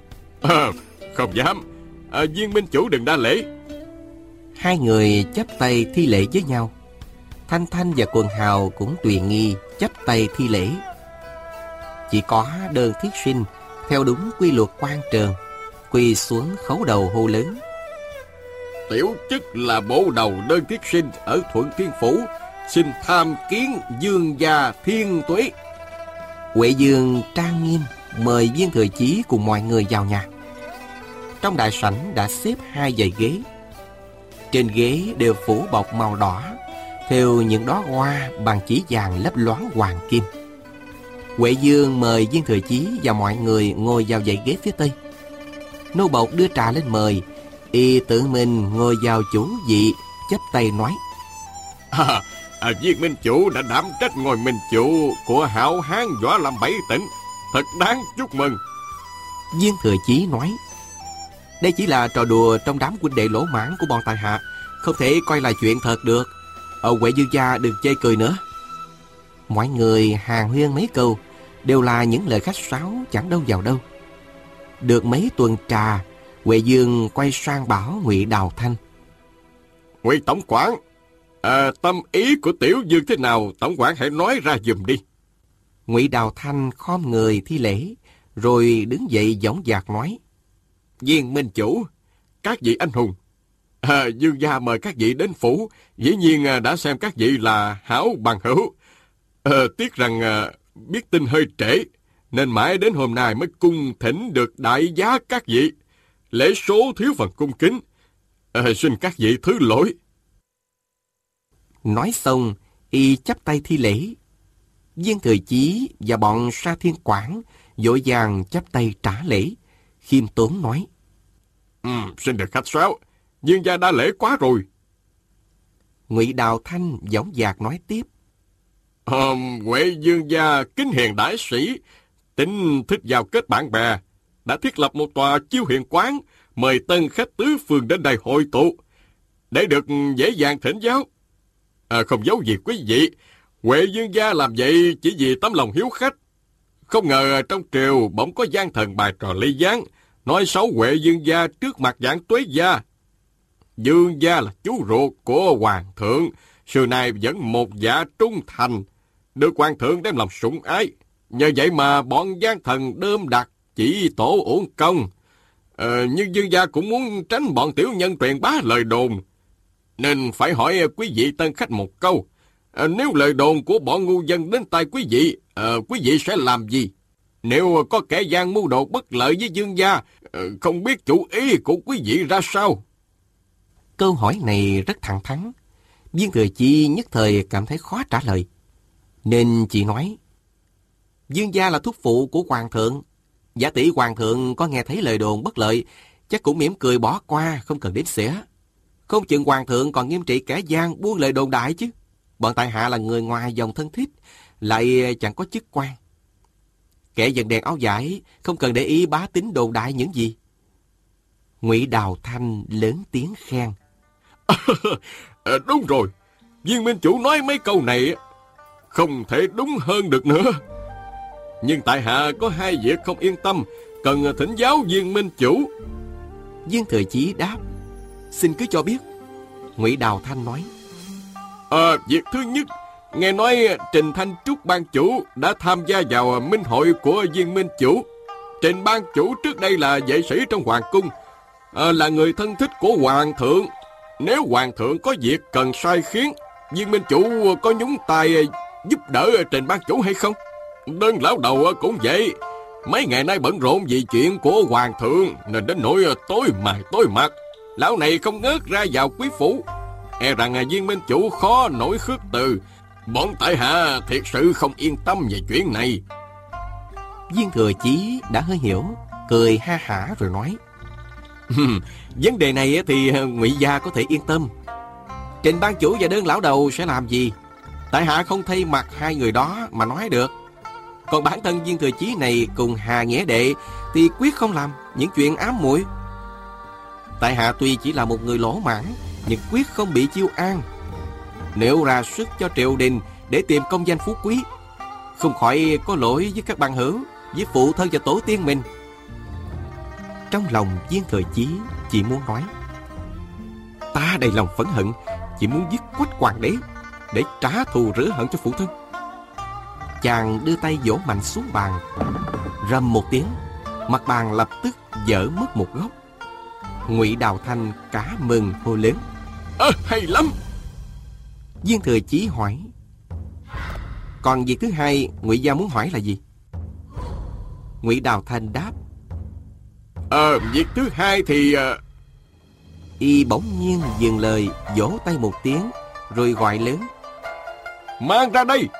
Không dám, Viên minh chủ đừng đa lễ. Hai người chắp tay thi lễ với nhau. Thanh Thanh và Quần Hào cũng tùy nghi chắp tay thi lễ. Chỉ có Đơn Thiết Sinh theo đúng quy luật quan trường, quỳ xuống khấu đầu hô lớn: Tiểu chức là bộ đầu Đơn Thiết Sinh ở Thuận Thiên Phủ, xin tham kiến Dương gia thiên tuế. Huệ Dương trang nghiêm mời Viên Thừa Chí cùng mọi người vào nhà. Trong đại sảnh đã xếp 2 dãy ghế. Trên ghế đều phủ bọc màu đỏ, thêu những đóa hoa bằng chỉ vàng lấp loáng hoàng kim. Huệ Dương mời Viên Thừa Chí và mọi người ngồi vào dãy ghế phía tây. Nô bộc đưa trà lên mời, y tự mình ngồi vào chủ vị, chắp tay nói: Viên minh chủ đã đảm trách ngôi minh chủ của hảo hán võ lâm 7 tỉnh, thật đáng chúc mừng. Viên Thừa Chí nói: đây chỉ là trò đùa trong đám huynh đệ lỗ mãn của bọn tại hạ, không thể coi là chuyện thật được. Huệ Dương gia đừng chê cười nữa. Mọi người hàn huyên mấy câu, đều là những lời khách sáo chẳng đâu vào đâu. Được mấy tuần trà, Huệ Dương quay sang bảo Ngụy Đào Thanh: Ngụy tổng quản, tâm ý của tiểu Dương thế nào, tổng quản hãy nói ra giùm đi. Ngụy Đào Thanh khom người thi lễ, rồi đứng dậy dõng dạc nói: Viên minh chủ, các vị anh hùng, Dương gia mời các vị đến phủ, dĩ nhiên đã xem các vị là hảo bằng hữu. Tiếc rằng biết tin hơi trễ, nên mãi đến hôm nay mới cung thỉnh được đại giá các vị. Lễ số thiếu phần cung kính, xin các vị thứ lỗi. Nói xong, y chắp tay thi lễ. Viên Thừa Chí và bọn Sa Thiên Quảng vội vàng chắp tay trả lễ, khiêm tốn nói: Xin được khách sáo, Dương gia đã lễ quá rồi. Ngụy Đào Thanh dõng dạc nói tiếp: Huệ Dương gia kính hiền đãi sĩ, tính thích giao kết bạn bè, đã thiết lập một tòa chiêu hiền quán, mời tân khách tứ phương đến đây hội tụ, để được dễ dàng thỉnh giáo. Không giấu gì quý vị, Huệ Dương gia làm vậy chỉ vì tấm lòng hiếu khách. Không ngờ trong triều bỗng có gian thần bài trò ly gián, nói xấu Huệ Dương gia trước mặt Vạn Tuế gia. Dương gia là chú ruột của hoàng thượng, xưa nay vẫn một dạ trung thành, được hoàng thượng đem lòng sủng ái. Nhờ vậy mà bọn gian thần đơm đặt chỉ tổ uổng công. Nhưng Dương gia cũng muốn tránh bọn tiểu nhân truyền bá lời đồn, nên phải hỏi quý vị tân khách một câu. Nếu lời đồn của bọn ngu dân đến tai quý vị sẽ làm gì? Nếu có kẻ gian mưu đồ bất lợi với Dương gia, không biết chủ ý của quý vị ra sao? Câu hỏi này rất thẳng thắn. Viên Thừa Chí nhất thời cảm thấy khó trả lời, nên chỉ nói: Dương gia là thúc phụ của hoàng thượng. Giả tỷ hoàng thượng có nghe thấy lời đồn bất lợi, chắc cũng mỉm cười bỏ qua, không cần đếm xỉa. Không chừng hoàng thượng còn nghiêm trị kẻ gian buôn lời đồn đại chứ. Bọn tại hạ là người ngoài dòng thân thích, lại chẳng có chức quan. Kẻ dần đèn áo vải không cần để ý bá tính đồn đại những gì. Ngụy Đào Thanh lớn tiếng khen: Đúng rồi, Viên minh chủ nói mấy câu này không thể đúng hơn được nữa. Nhưng tại hạ có hai việc không yên tâm, cần thỉnh giáo Viên minh chủ. Viên Thừa Chí đáp: Xin cứ cho biết. Ngụy Đào Thanh nói: Việc thứ nhất, nghe nói Trình Thanh Trúc ban chủ đã tham gia vào minh hội của Viên minh chủ. Trình ban chủ trước đây là vệ sĩ trong hoàng cung, là người thân thích của hoàng thượng. Nếu hoàng thượng có việc cần sai khiến, Viên minh chủ có nhúng tay giúp đỡ Trình ban chủ hay không? Đơn lão đầu cũng vậy, mấy ngày nay bận rộn vì chuyện của hoàng thượng, nên đến nỗi tối mày tối mặt. Lão này không ngớt ra vào quý phủ, e rằng Viên minh chủ khó nổi khước từ. Bọn tại hạ thiệt sự không yên tâm về chuyện này. Viên Thừa Chí đã hơi hiểu, cười ha hả rồi nói: Vấn đề này thì Ngụy gia có thể yên tâm. Trình ban chủ và đơn lão đầu sẽ làm gì, tại hạ không thay mặt hai người đó mà nói được. Còn bản thân Viên Thừa Chí này cùng Hà Nghĩa đệ thì quyết không làm những chuyện ám muội. Tại hạ tuy chỉ là một người lỗ mãn, nhưng quyết không bị chiêu an. Nếu ra sức cho triều đình để tìm công danh phú quý, không khỏi có lỗi với các bằng hữu, với phụ thân và tổ tiên mình. Trong lòng Viên Thừa Chí chỉ muốn nói: Ta đầy lòng phẫn hận, chỉ muốn giết quách hoàng đế để trả thù rửa hận cho phụ thân. Chàng đưa tay vỗ mạnh xuống bàn, rầm một tiếng, mặt bàn lập tức vỡ mất một góc. Ngụy Đào Thanh cả mừng hô lớn: Hay lắm! Viên Thừa Chí hỏi: Còn việc thứ hai Ngụy gia muốn hỏi là gì? Ngụy Đào Thanh đáp: Việc thứ hai thì... Y bỗng nhiên dừng lời, vỗ tay một tiếng, rồi gọi lớn: Mang ra đây!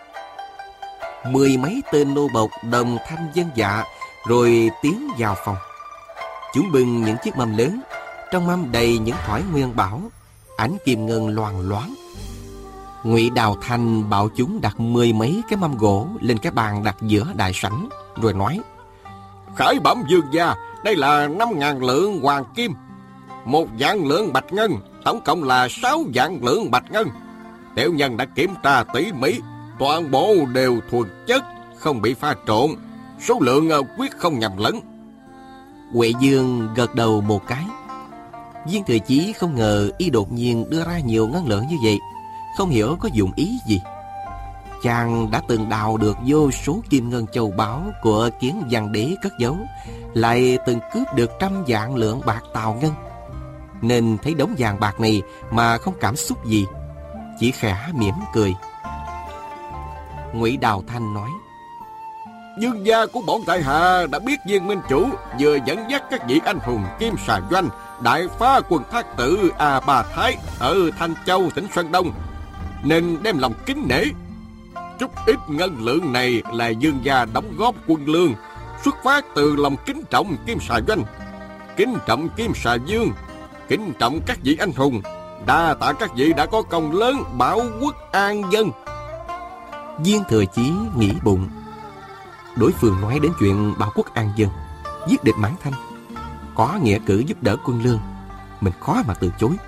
10 mấy tên nô bộc đồng thanh vâng dạ, rồi tiến vào phòng. Chúng bưng những chiếc mâm lớn, trong mâm đầy những thỏi nguyên bảo, ánh kim ngân loằng loáng. Ngụy Đào Thanh bảo chúng đặt 10 mấy cái mâm gỗ lên cái bàn đặt giữa đại sảnh, rồi nói: Khởi bẩm Dương gia, đây là 5.000 lượng hoàng kim, 1 vạn lượng bạch ngân, tổng cộng là 6 vạn lượng bạch ngân. Tiểu nhân đã kiểm tra tỉ mỉ, toàn bộ đều thuần chất, không bị pha trộn, số lượng quyết không nhầm lẫn. Huệ Dương gật đầu một cái. Viên Thừa Chí không ngờ y đột nhiên đưa ra nhiều ngân lượng như vậy, không hiểu có dụng ý gì. Chàng đã từng đào được vô số kim ngân châu báu của Kiến Văn đế cất giấu, lại từng cướp được 100 vạn lượng bạc Tào ngân. nên thấy đống vàng bạc này mà không cảm xúc gì, chỉ khẽ mỉm cười. Ngụy Đào Thanh nói: Dương gia của bọn tại hạ đã biết viên minh chủ vừa dẫn dắt các vị anh hùng Kim Xà Doanh đại phá quân thác tử A Ba Thái ở Thanh Châu, tỉnh Sơn Đông, nên đem lòng kính nể. Chút ít ngân lượng này là dương gia đóng góp quân lương, xuất phát từ lòng kính trọng Kim Xà Doanh, kính trọng Kim Xà Dương, kính trọng các vị anh hùng. Đa tạ các vị đã có công lớn bảo quốc an dân. Viên Thừa Chí nghĩ bụng, đối phương nói đến chuyện bảo quốc an dân, giết địch Mãn Thanh, có nghĩa cử giúp đỡ quân lương, mình khó mà từ chối.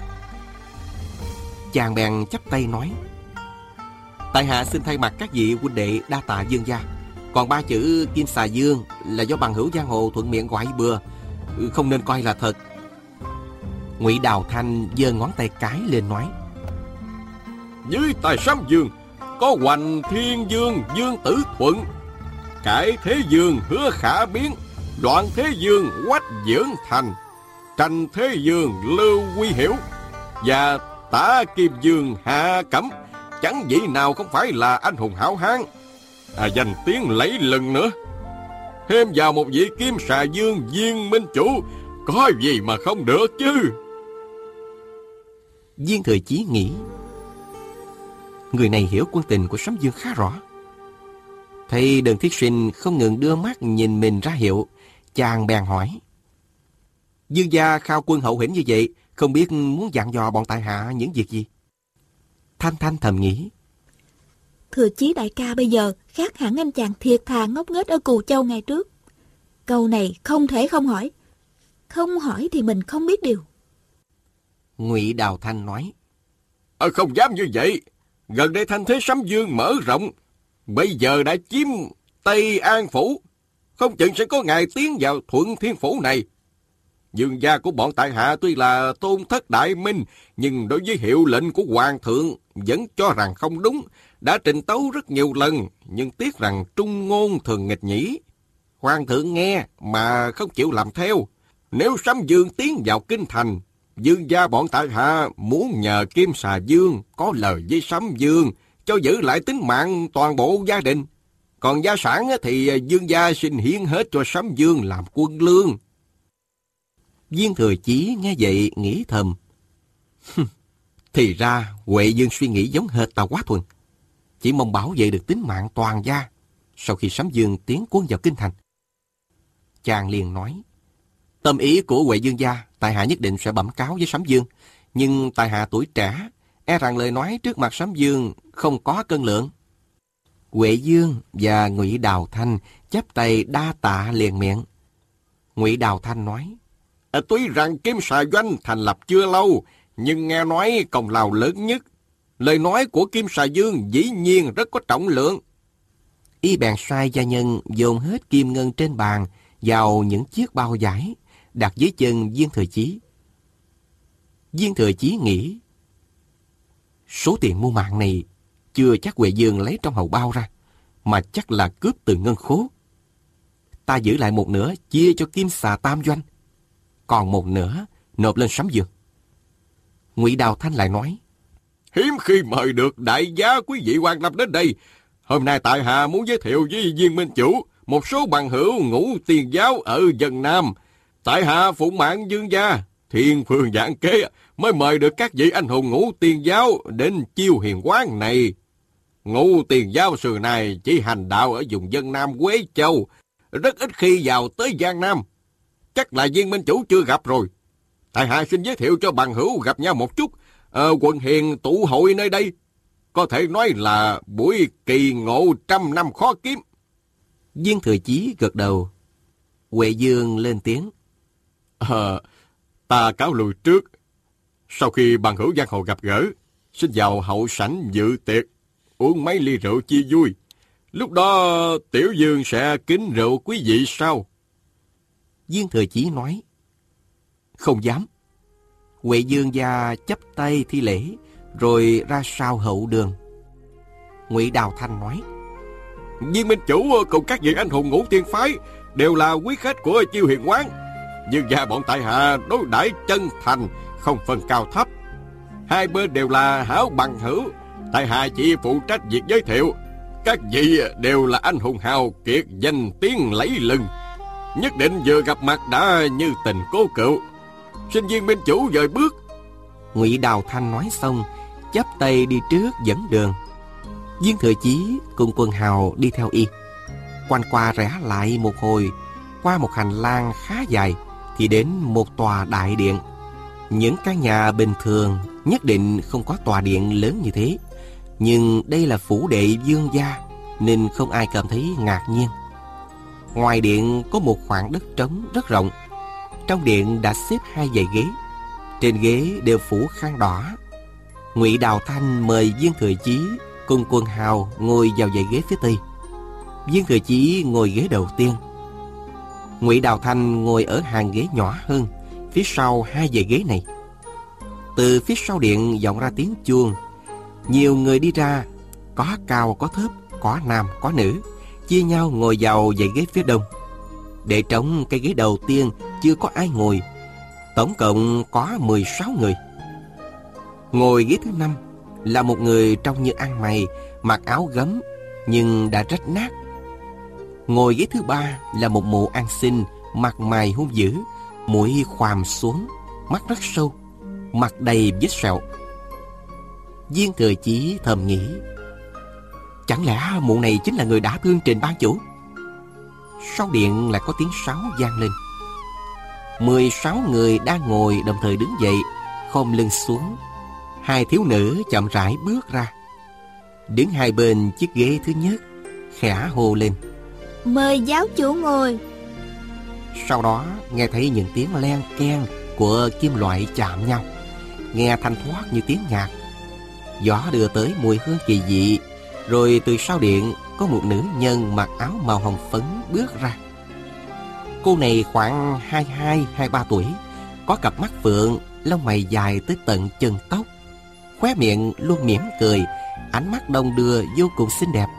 Chàng bèn chắp tay nói: tại hạ xin thay mặt các vị huynh đệ đa tạ Dương gia. Còn ba chữ Kim Xà Dương là do bằng hữu giang hồ thuận miệng gọi bừa, không nên coi là thật. Ngụy Đào Thanh giơ ngón tay cái lên nói: dưới tài Sám Dương có Hoành Thiên Dương Dương Tử Thuận, Cải Thế Dương Hứa Khả Biến, Đoạn Thế Dương Quách Dưỡng Thành, Tranh Thế Dương Lưu Quy Hiểu và Tả Kim Dương Hạ Cẩm. Chẳng vị nào không phải là anh hùng hảo hán, danh tiếng lẫy lừng nữa. Thêm vào một vị Kim Xà Dương Viên minh chủ, có gì mà không được chứ. Viên Thừa Chí nghĩ, người này hiểu quân tình của Sám Dương khá rõ. Thấy Đơn Thiết Sinh không ngừng đưa mắt nhìn mình ra hiệu, chàng bèn hỏi: Dương gia khao quân hậu hĩnh như vậy, không biết muốn dặn dò bọn tại hạ những việc gì? Thanh Thanh thầm nghĩ, Thừa Chí đại ca bây giờ khác hẳn anh chàng thiệt thà ngốc nghếch ở Cù Châu ngày trước. Câu này không thể không hỏi. Không hỏi thì mình không biết điều. Ngụy Đào Thanh nói: Không dám như vậy. Gần đây thanh thế Sám Dương mở rộng, bây giờ đã chiếm Tây An Phủ, không chừng sẽ có ngày tiến vào Thuận Thiên Phủ này. Dương gia của bọn tại hạ tuy là tôn thất đại minh, nhưng đối với hiệu lệnh của hoàng thượng vẫn cho rằng không đúng. Đã trình tấu rất nhiều lần, nhưng tiếc rằng trung ngôn thường nghịch nhĩ. Hoàng thượng nghe mà không chịu làm theo. Nếu Sám Dương tiến vào kinh thành, Dương gia bọn tại hạ muốn nhờ Kim Xà Dương có lời với Sám Dương, cho giữ lại tính mạng toàn bộ gia đình. Còn gia sản thì Dương gia xin hiến hết cho Sám Dương làm quân lương. Viên Thừa Chí nghe vậy nghĩ thầm, thì ra Huệ Dương suy nghĩ giống hệt Tào Quá Thuần, chỉ mong bảo vệ được tính mạng toàn gia sau khi Sám Dương tiến quân vào kinh thành. Chàng liền nói: tâm ý của Huệ Dương gia tại hạ nhất định sẽ bẩm cáo với Sám Dương, nhưng tại hạ tuổi trẻ, e rằng lời nói trước mặt Sám Dương không có cân lượng. Huệ Dương và Ngụy Đào Thanh chắp tay đa tạ liền miệng. Ngụy Đào Thanh nói: tuy rằng Kim Xà Doanh thành lập chưa lâu, nhưng nghe nói công lao lớn nhất. Lời nói của Kim Xà Dương dĩ nhiên rất có trọng lượng. Y bèn sai gia nhân dồn hết kim ngân trên bàn vào những chiếc bao vải, đặt dưới chân Viên Thừa Chí. Viên Thừa Chí nghĩ, số tiền mua mạng này chưa chắc Huệ Dương lấy trong hầu bao ra, mà chắc là cướp từ ngân khố. Ta giữ lại một nửa chia cho Kim Xà Tam Doanh, còn một nửa nộp lên Sám Dương. Ngụy Đào Thanh lại nói: hiếm khi mời được đại giá quý vị quan lâm đến đây. Hôm nay tại hạ muốn giới thiệu với Viên minh chủ một số bằng hữu Ngũ Tiền Giáo ở Vân Nam. Tại hạ phụng mạng Dương gia, thiên phương vạn kế mới mời được các vị anh hùng Ngũ Tiền Giáo đến chiêu hiền quán này. Ngũ Tiền Giáo xưa này chỉ hành đạo ở vùng Vân Nam Quế Châu, rất ít khi vào tới Giang Nam. Chắc là Viên minh chủ chưa gặp rồi. Tại hạ xin giới thiệu cho bằng hữu gặp nhau một chút. Quần hiền tụ hội nơi đây, có thể nói là buổi kỳ ngộ 100 năm khó kiếm. Viên Thừa Chí gật đầu. Huệ Dương lên tiếng: ta cáo lui trước. Sau khi bằng hữu giang hồ gặp gỡ, xin vào hậu sảnh dự tiệc, uống mấy ly rượu chia vui. Lúc đó Tiểu Dương sẽ kính rượu quý vị sau. Viên Thừa Chí nói: không dám. Huệ Dương gia chắp tay thi lễ, rồi ra sau hậu đường. Ngụy Đào Thanh nói: Viên minh chủ cùng các vị anh hùng Ngũ Tiên phái đều là quý khách của chiêu hiền quán. Dương gia bọn tại hạ đối đãi chân thành, không phân cao thấp. Hai bên đều là hảo bằng hữu, tại hạ chỉ phụ trách việc giới thiệu. Các vị đều là anh hùng hào kiệt, danh tiếng lẫy lừng, nhất định vừa gặp mặt đã như tình cố cựu. Xin viên minh chủ dời bước. Ngụy Đào Thanh nói xong, chắp tay đi trước dẫn đường. Viên Thừa Chí cùng Quân Hào đi theo y. Quanh qua rẽ lại một hồi, qua một hành lang khá dài thì đến một tòa đại điện. Những căn nhà bình thường nhất định không có tòa điện lớn như thế, nhưng đây là phủ đệ vương gia nên không ai cảm thấy ngạc nhiên. Ngoài điện có một khoảng đất trống rất rộng. Trong điện đã xếp 2 dãy ghế, trên ghế đều phủ khăn đỏ. Ngụy Đào Thanh mời Viên Thừa Chí cùng Quân Hào ngồi vào dãy ghế phía tây. Viên Thừa Chí ngồi ghế đầu tiên. Ngụy Đào Thanh ngồi ở hàng ghế nhỏ hơn, phía sau 2 dãy ghế này. Từ phía sau điện vọng ra tiếng chuông. Nhiều người đi ra, có cao có thấp, có nam có nữ, chia nhau ngồi vào dãy ghế phía đông. Để trống cái ghế đầu tiên chưa có ai ngồi. Tổng cộng có 16 người. Ngồi ghế thứ 5 là một người trông như ăn mày, mặc áo gấm nhưng đã rách nát. Ngồi ghế thứ 3 là một mụ ăn xin, mặt mày hung dữ, mũi khoằm xuống, mắt rất sâu, mặt đầy vết sẹo. Viên Thừa Chí thầm nghĩ, chẳng lẽ mụ này chính là người đã thương Trình ban chủ? Sau điện lại có tiếng sáo vang lên. 16 người đang ngồi đồng thời đứng dậy, khom lưng xuống. 2 thiếu nữ chậm rãi bước ra, đứng hai bên chiếc ghế thứ nhất, khẽ hô lên: Mời giáo chủ ngồi. Sau đó nghe thấy những tiếng len keng của kim loại chạm nhau, nghe thanh thoát như tiếng nhạc. Gió đưa tới mùi hương kỳ dị. Rồi từ sau điện có một nữ nhân mặc áo màu hồng phấn bước ra. Cô này khoảng 22-23 tuổi, có cặp mắt phượng, lông mày dài tới tận chân tóc, khóe miệng luôn mỉm cười, ánh mắt đong đưa vô cùng xinh đẹp.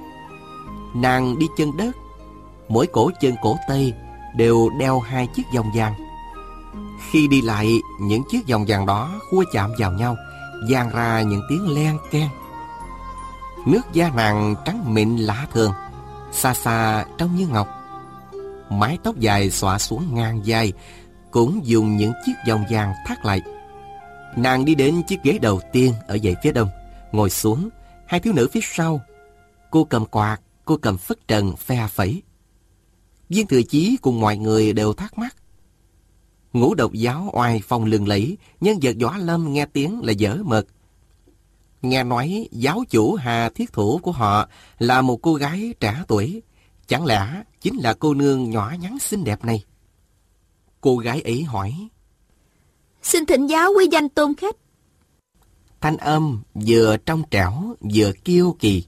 Nàng đi chân đất, mỗi cổ chân cổ tay đều đeo 2 chiếc vòng vàng. Khi đi lại, những chiếc vòng vàng đó khua chạm vào nhau, vang ra những tiếng len keng. Nước da nàng trắng mịn lạ thường, xa xa trông như ngọc. Mái tóc dài xõa xuống ngang vai, cũng dùng những chiếc vòng vàng thắt lại. Nàng đi đến chiếc ghế đầu tiên ở dãy phía đông, ngồi xuống. 2 thiếu nữ phía sau, cô cầm quạt, cô cầm phất trần phe phẩy. Viên Thừa Chí cùng mọi người đều thắc mắc. Ngũ Độc giáo oai phong lừng lẫy, nhân vật võ lâm nghe tiếng là dở mật. Nghe nói giáo chủ Hà Thiết Thủ của họ là một cô gái trẻ tuổi, chẳng lẽ chính là cô nương nhỏ nhắn xinh đẹp này? Cô gái ấy hỏi: Xin thỉnh giáo quý danh tôn khách. Thanh âm vừa trong trẻo vừa kiêu kỳ.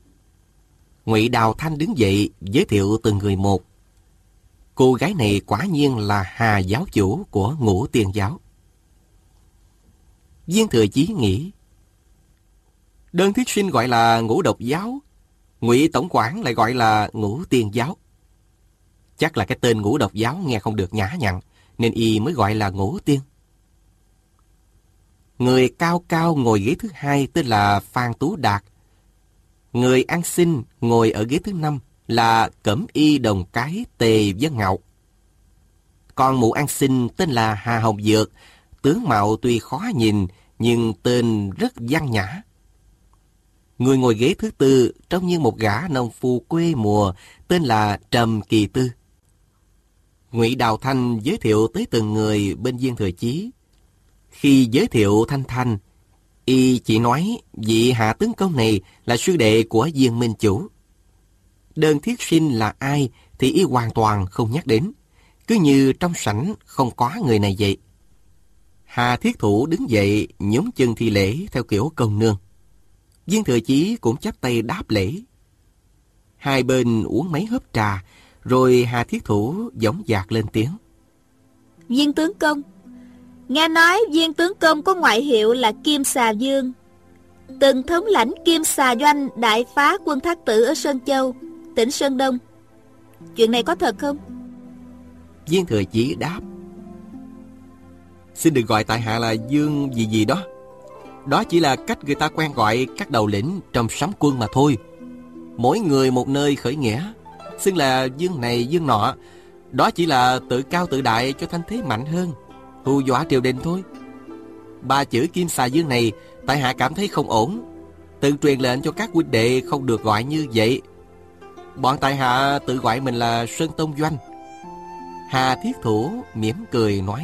Ngụy Đào Thanh đứng dậy giới thiệu từng người một. Cô gái này quả nhiên là Hà giáo chủ của Ngũ Tiên giáo. Viên Thừa Chí nghĩ, đơn thuyết sinh gọi là Ngũ Độc giáo, Ngụy tổng quản lại gọi là Ngũ Tiên giáo. Chắc là cái tên Ngũ Độc giáo nghe không được nhã nhặn, nên y mới gọi là Ngũ Tiên. Người cao cao ngồi ghế thứ 2 tên là Phan Tú Đạt. Người ăn xin ngồi ở ghế thứ 5 là Cẩm Y Đồng Cái Tề Vân Ngạo. Còn mụ ăn xin tên là Hà Hồng Dược, tướng mạo tuy khó nhìn nhưng tên rất văn nhã. Người ngồi ghế thứ 4 trông như một gã nông phu quê mùa, tên là Trầm Kỳ Tư. Ngụy Đào Thanh giới thiệu tới từng người bên Viên Thừa Chí. Khi giới thiệu thanh thanh, y chỉ nói vị hạ tướng công này là sư đệ của Viên Minh chủ. Đơn thiết sinh là ai thì y hoàn toàn không nhắc đến, cứ như trong sảnh không có người này vậy. Hà Thiết Thủ đứng dậy nhún chân thi lễ theo kiểu công nương. Viên Thừa Chí cũng chắp tay đáp lễ. Hai bên uống mấy hớp trà, rồi Hà Thiết Thủ dõng dạc lên tiếng: Viên tướng công, nghe nói Viên tướng công có ngoại hiệu là Kim Xà Dương, từng thống lãnh Kim Xà doanh đại phá quân Thác Tử ở Sơn Châu, tỉnh Sơn Đông. Chuyện này có thật không? Viên Thừa Chí đáp: Xin đừng gọi tại hạ là Dương gì gì đó. Đó chỉ là cách người ta quen gọi các đầu lĩnh trong sắm quân mà thôi. Mỗi người một nơi khởi nghĩa, xưng là Dương này Dương nọ, đó chỉ là tự cao tự đại cho thanh thế mạnh hơn, hù dọa triều đình thôi. Ba chữ Kim Xà Dương này tại hạ cảm thấy không ổn, tự truyền lệnh cho các huynh đệ không được gọi như vậy. Bọn tại hạ tự gọi mình là Sơn Tông Doanh. Hà Thiết Thủ mỉm cười nói: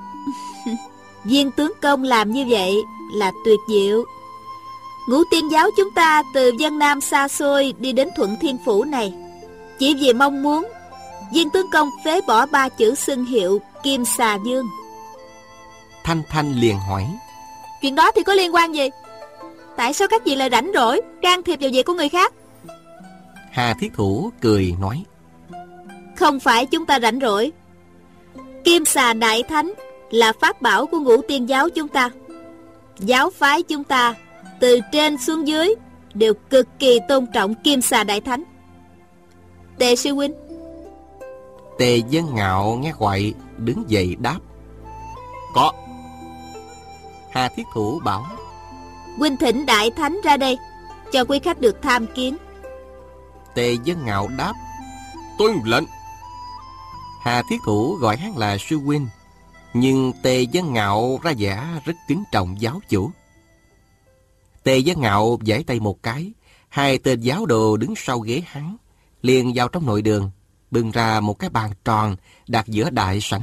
Viên tướng công làm như vậy là tuyệt diệu. Ngũ Tiên giáo chúng ta từ Vân Nam xa xôi đi đến Thuận Thiên Phủ này, chỉ vì mong muốn Viên tướng công phế bỏ ba chữ xưng hiệu Kim Xà Dương. Thanh Thanh liền hỏi: Chuyện đó thì có liên quan gì? Tại sao các vị lại rảnh rỗi can thiệp vào việc của người khác? Hà Thiết Thủ cười nói: Không phải chúng ta rảnh rỗi. Kim Xà Đại Thánh là pháp bảo của Ngũ Tiên giáo chúng ta. Giáo phái chúng ta từ trên xuống dưới đều cực kỳ tôn trọng Kim Xà Đại Thánh. Tề sư huynh. Tề Dân Ngạo nghe gọi đứng dậy đáp: Có. Hà Thiết Thủ bảo: Huynh thỉnh Đại Thánh ra đây, cho quý khách được tham kiến. Tề Dân Ngạo đáp: Tuân lệnh. Hà Thiết Thủ gọi hắn là sư huynh, nhưng Tề Dân Ngạo ra vẻ rất kính trọng giáo chủ. Tề Dân Ngạo giãy tay một cái, hai tên giáo đồ đứng sau ghế hắn, liền vào trong nội đường, bưng ra một cái bàn tròn đặt giữa đại sảnh.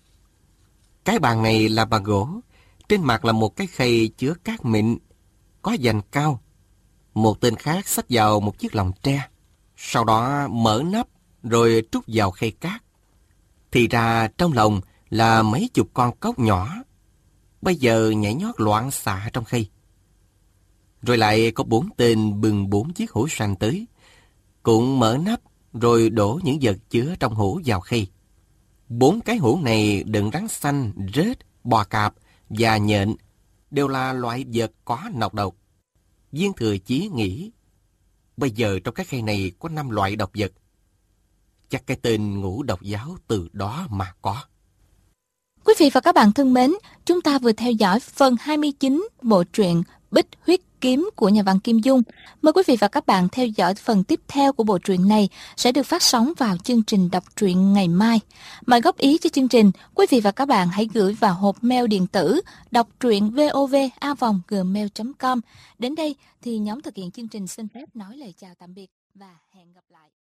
Cái bàn này là bàn gỗ, trên mặt là một cái khay chứa cát mịn, có dành cao. Một tên khác xách vào một chiếc lồng tre, sau đó mở nắp rồi trút vào khay cát. Thì ra trong lồng là mấy chục con cóc nhỏ, bây giờ nhảy nhót loạn xạ trong khay. Rồi lại có 4 tên bưng 4 chiếc hũ sành tới, cũng mở nắp rồi đổ những vật chứa trong hũ vào khay. 4 cái hũ này đựng rắn xanh, rết, bò cạp và nhện, đều là loại vật có nọc độc. Viên Thừa Chí nghĩ, bây giờ trong cái khay này có 5 loại độc vật. Chắc cái tên Ngũ Độc giáo từ đó mà có. Quý vị và các bạn thân mến, chúng ta vừa theo dõi phần 29 bộ truyện Bích Huyết Kiếm của nhà văn Kim Dung. Mời quý vị và các bạn theo dõi phần tiếp theo của bộ truyện này sẽ được phát sóng vào chương trình đọc truyện ngày mai. Mời góp ý cho chương trình, quý vị và các bạn hãy gửi vào hộp mail điện tử đọc truyện vov@gmail.com. Đến đây thì nhóm thực hiện chương trình xin phép nói lời chào tạm biệt và hẹn gặp lại.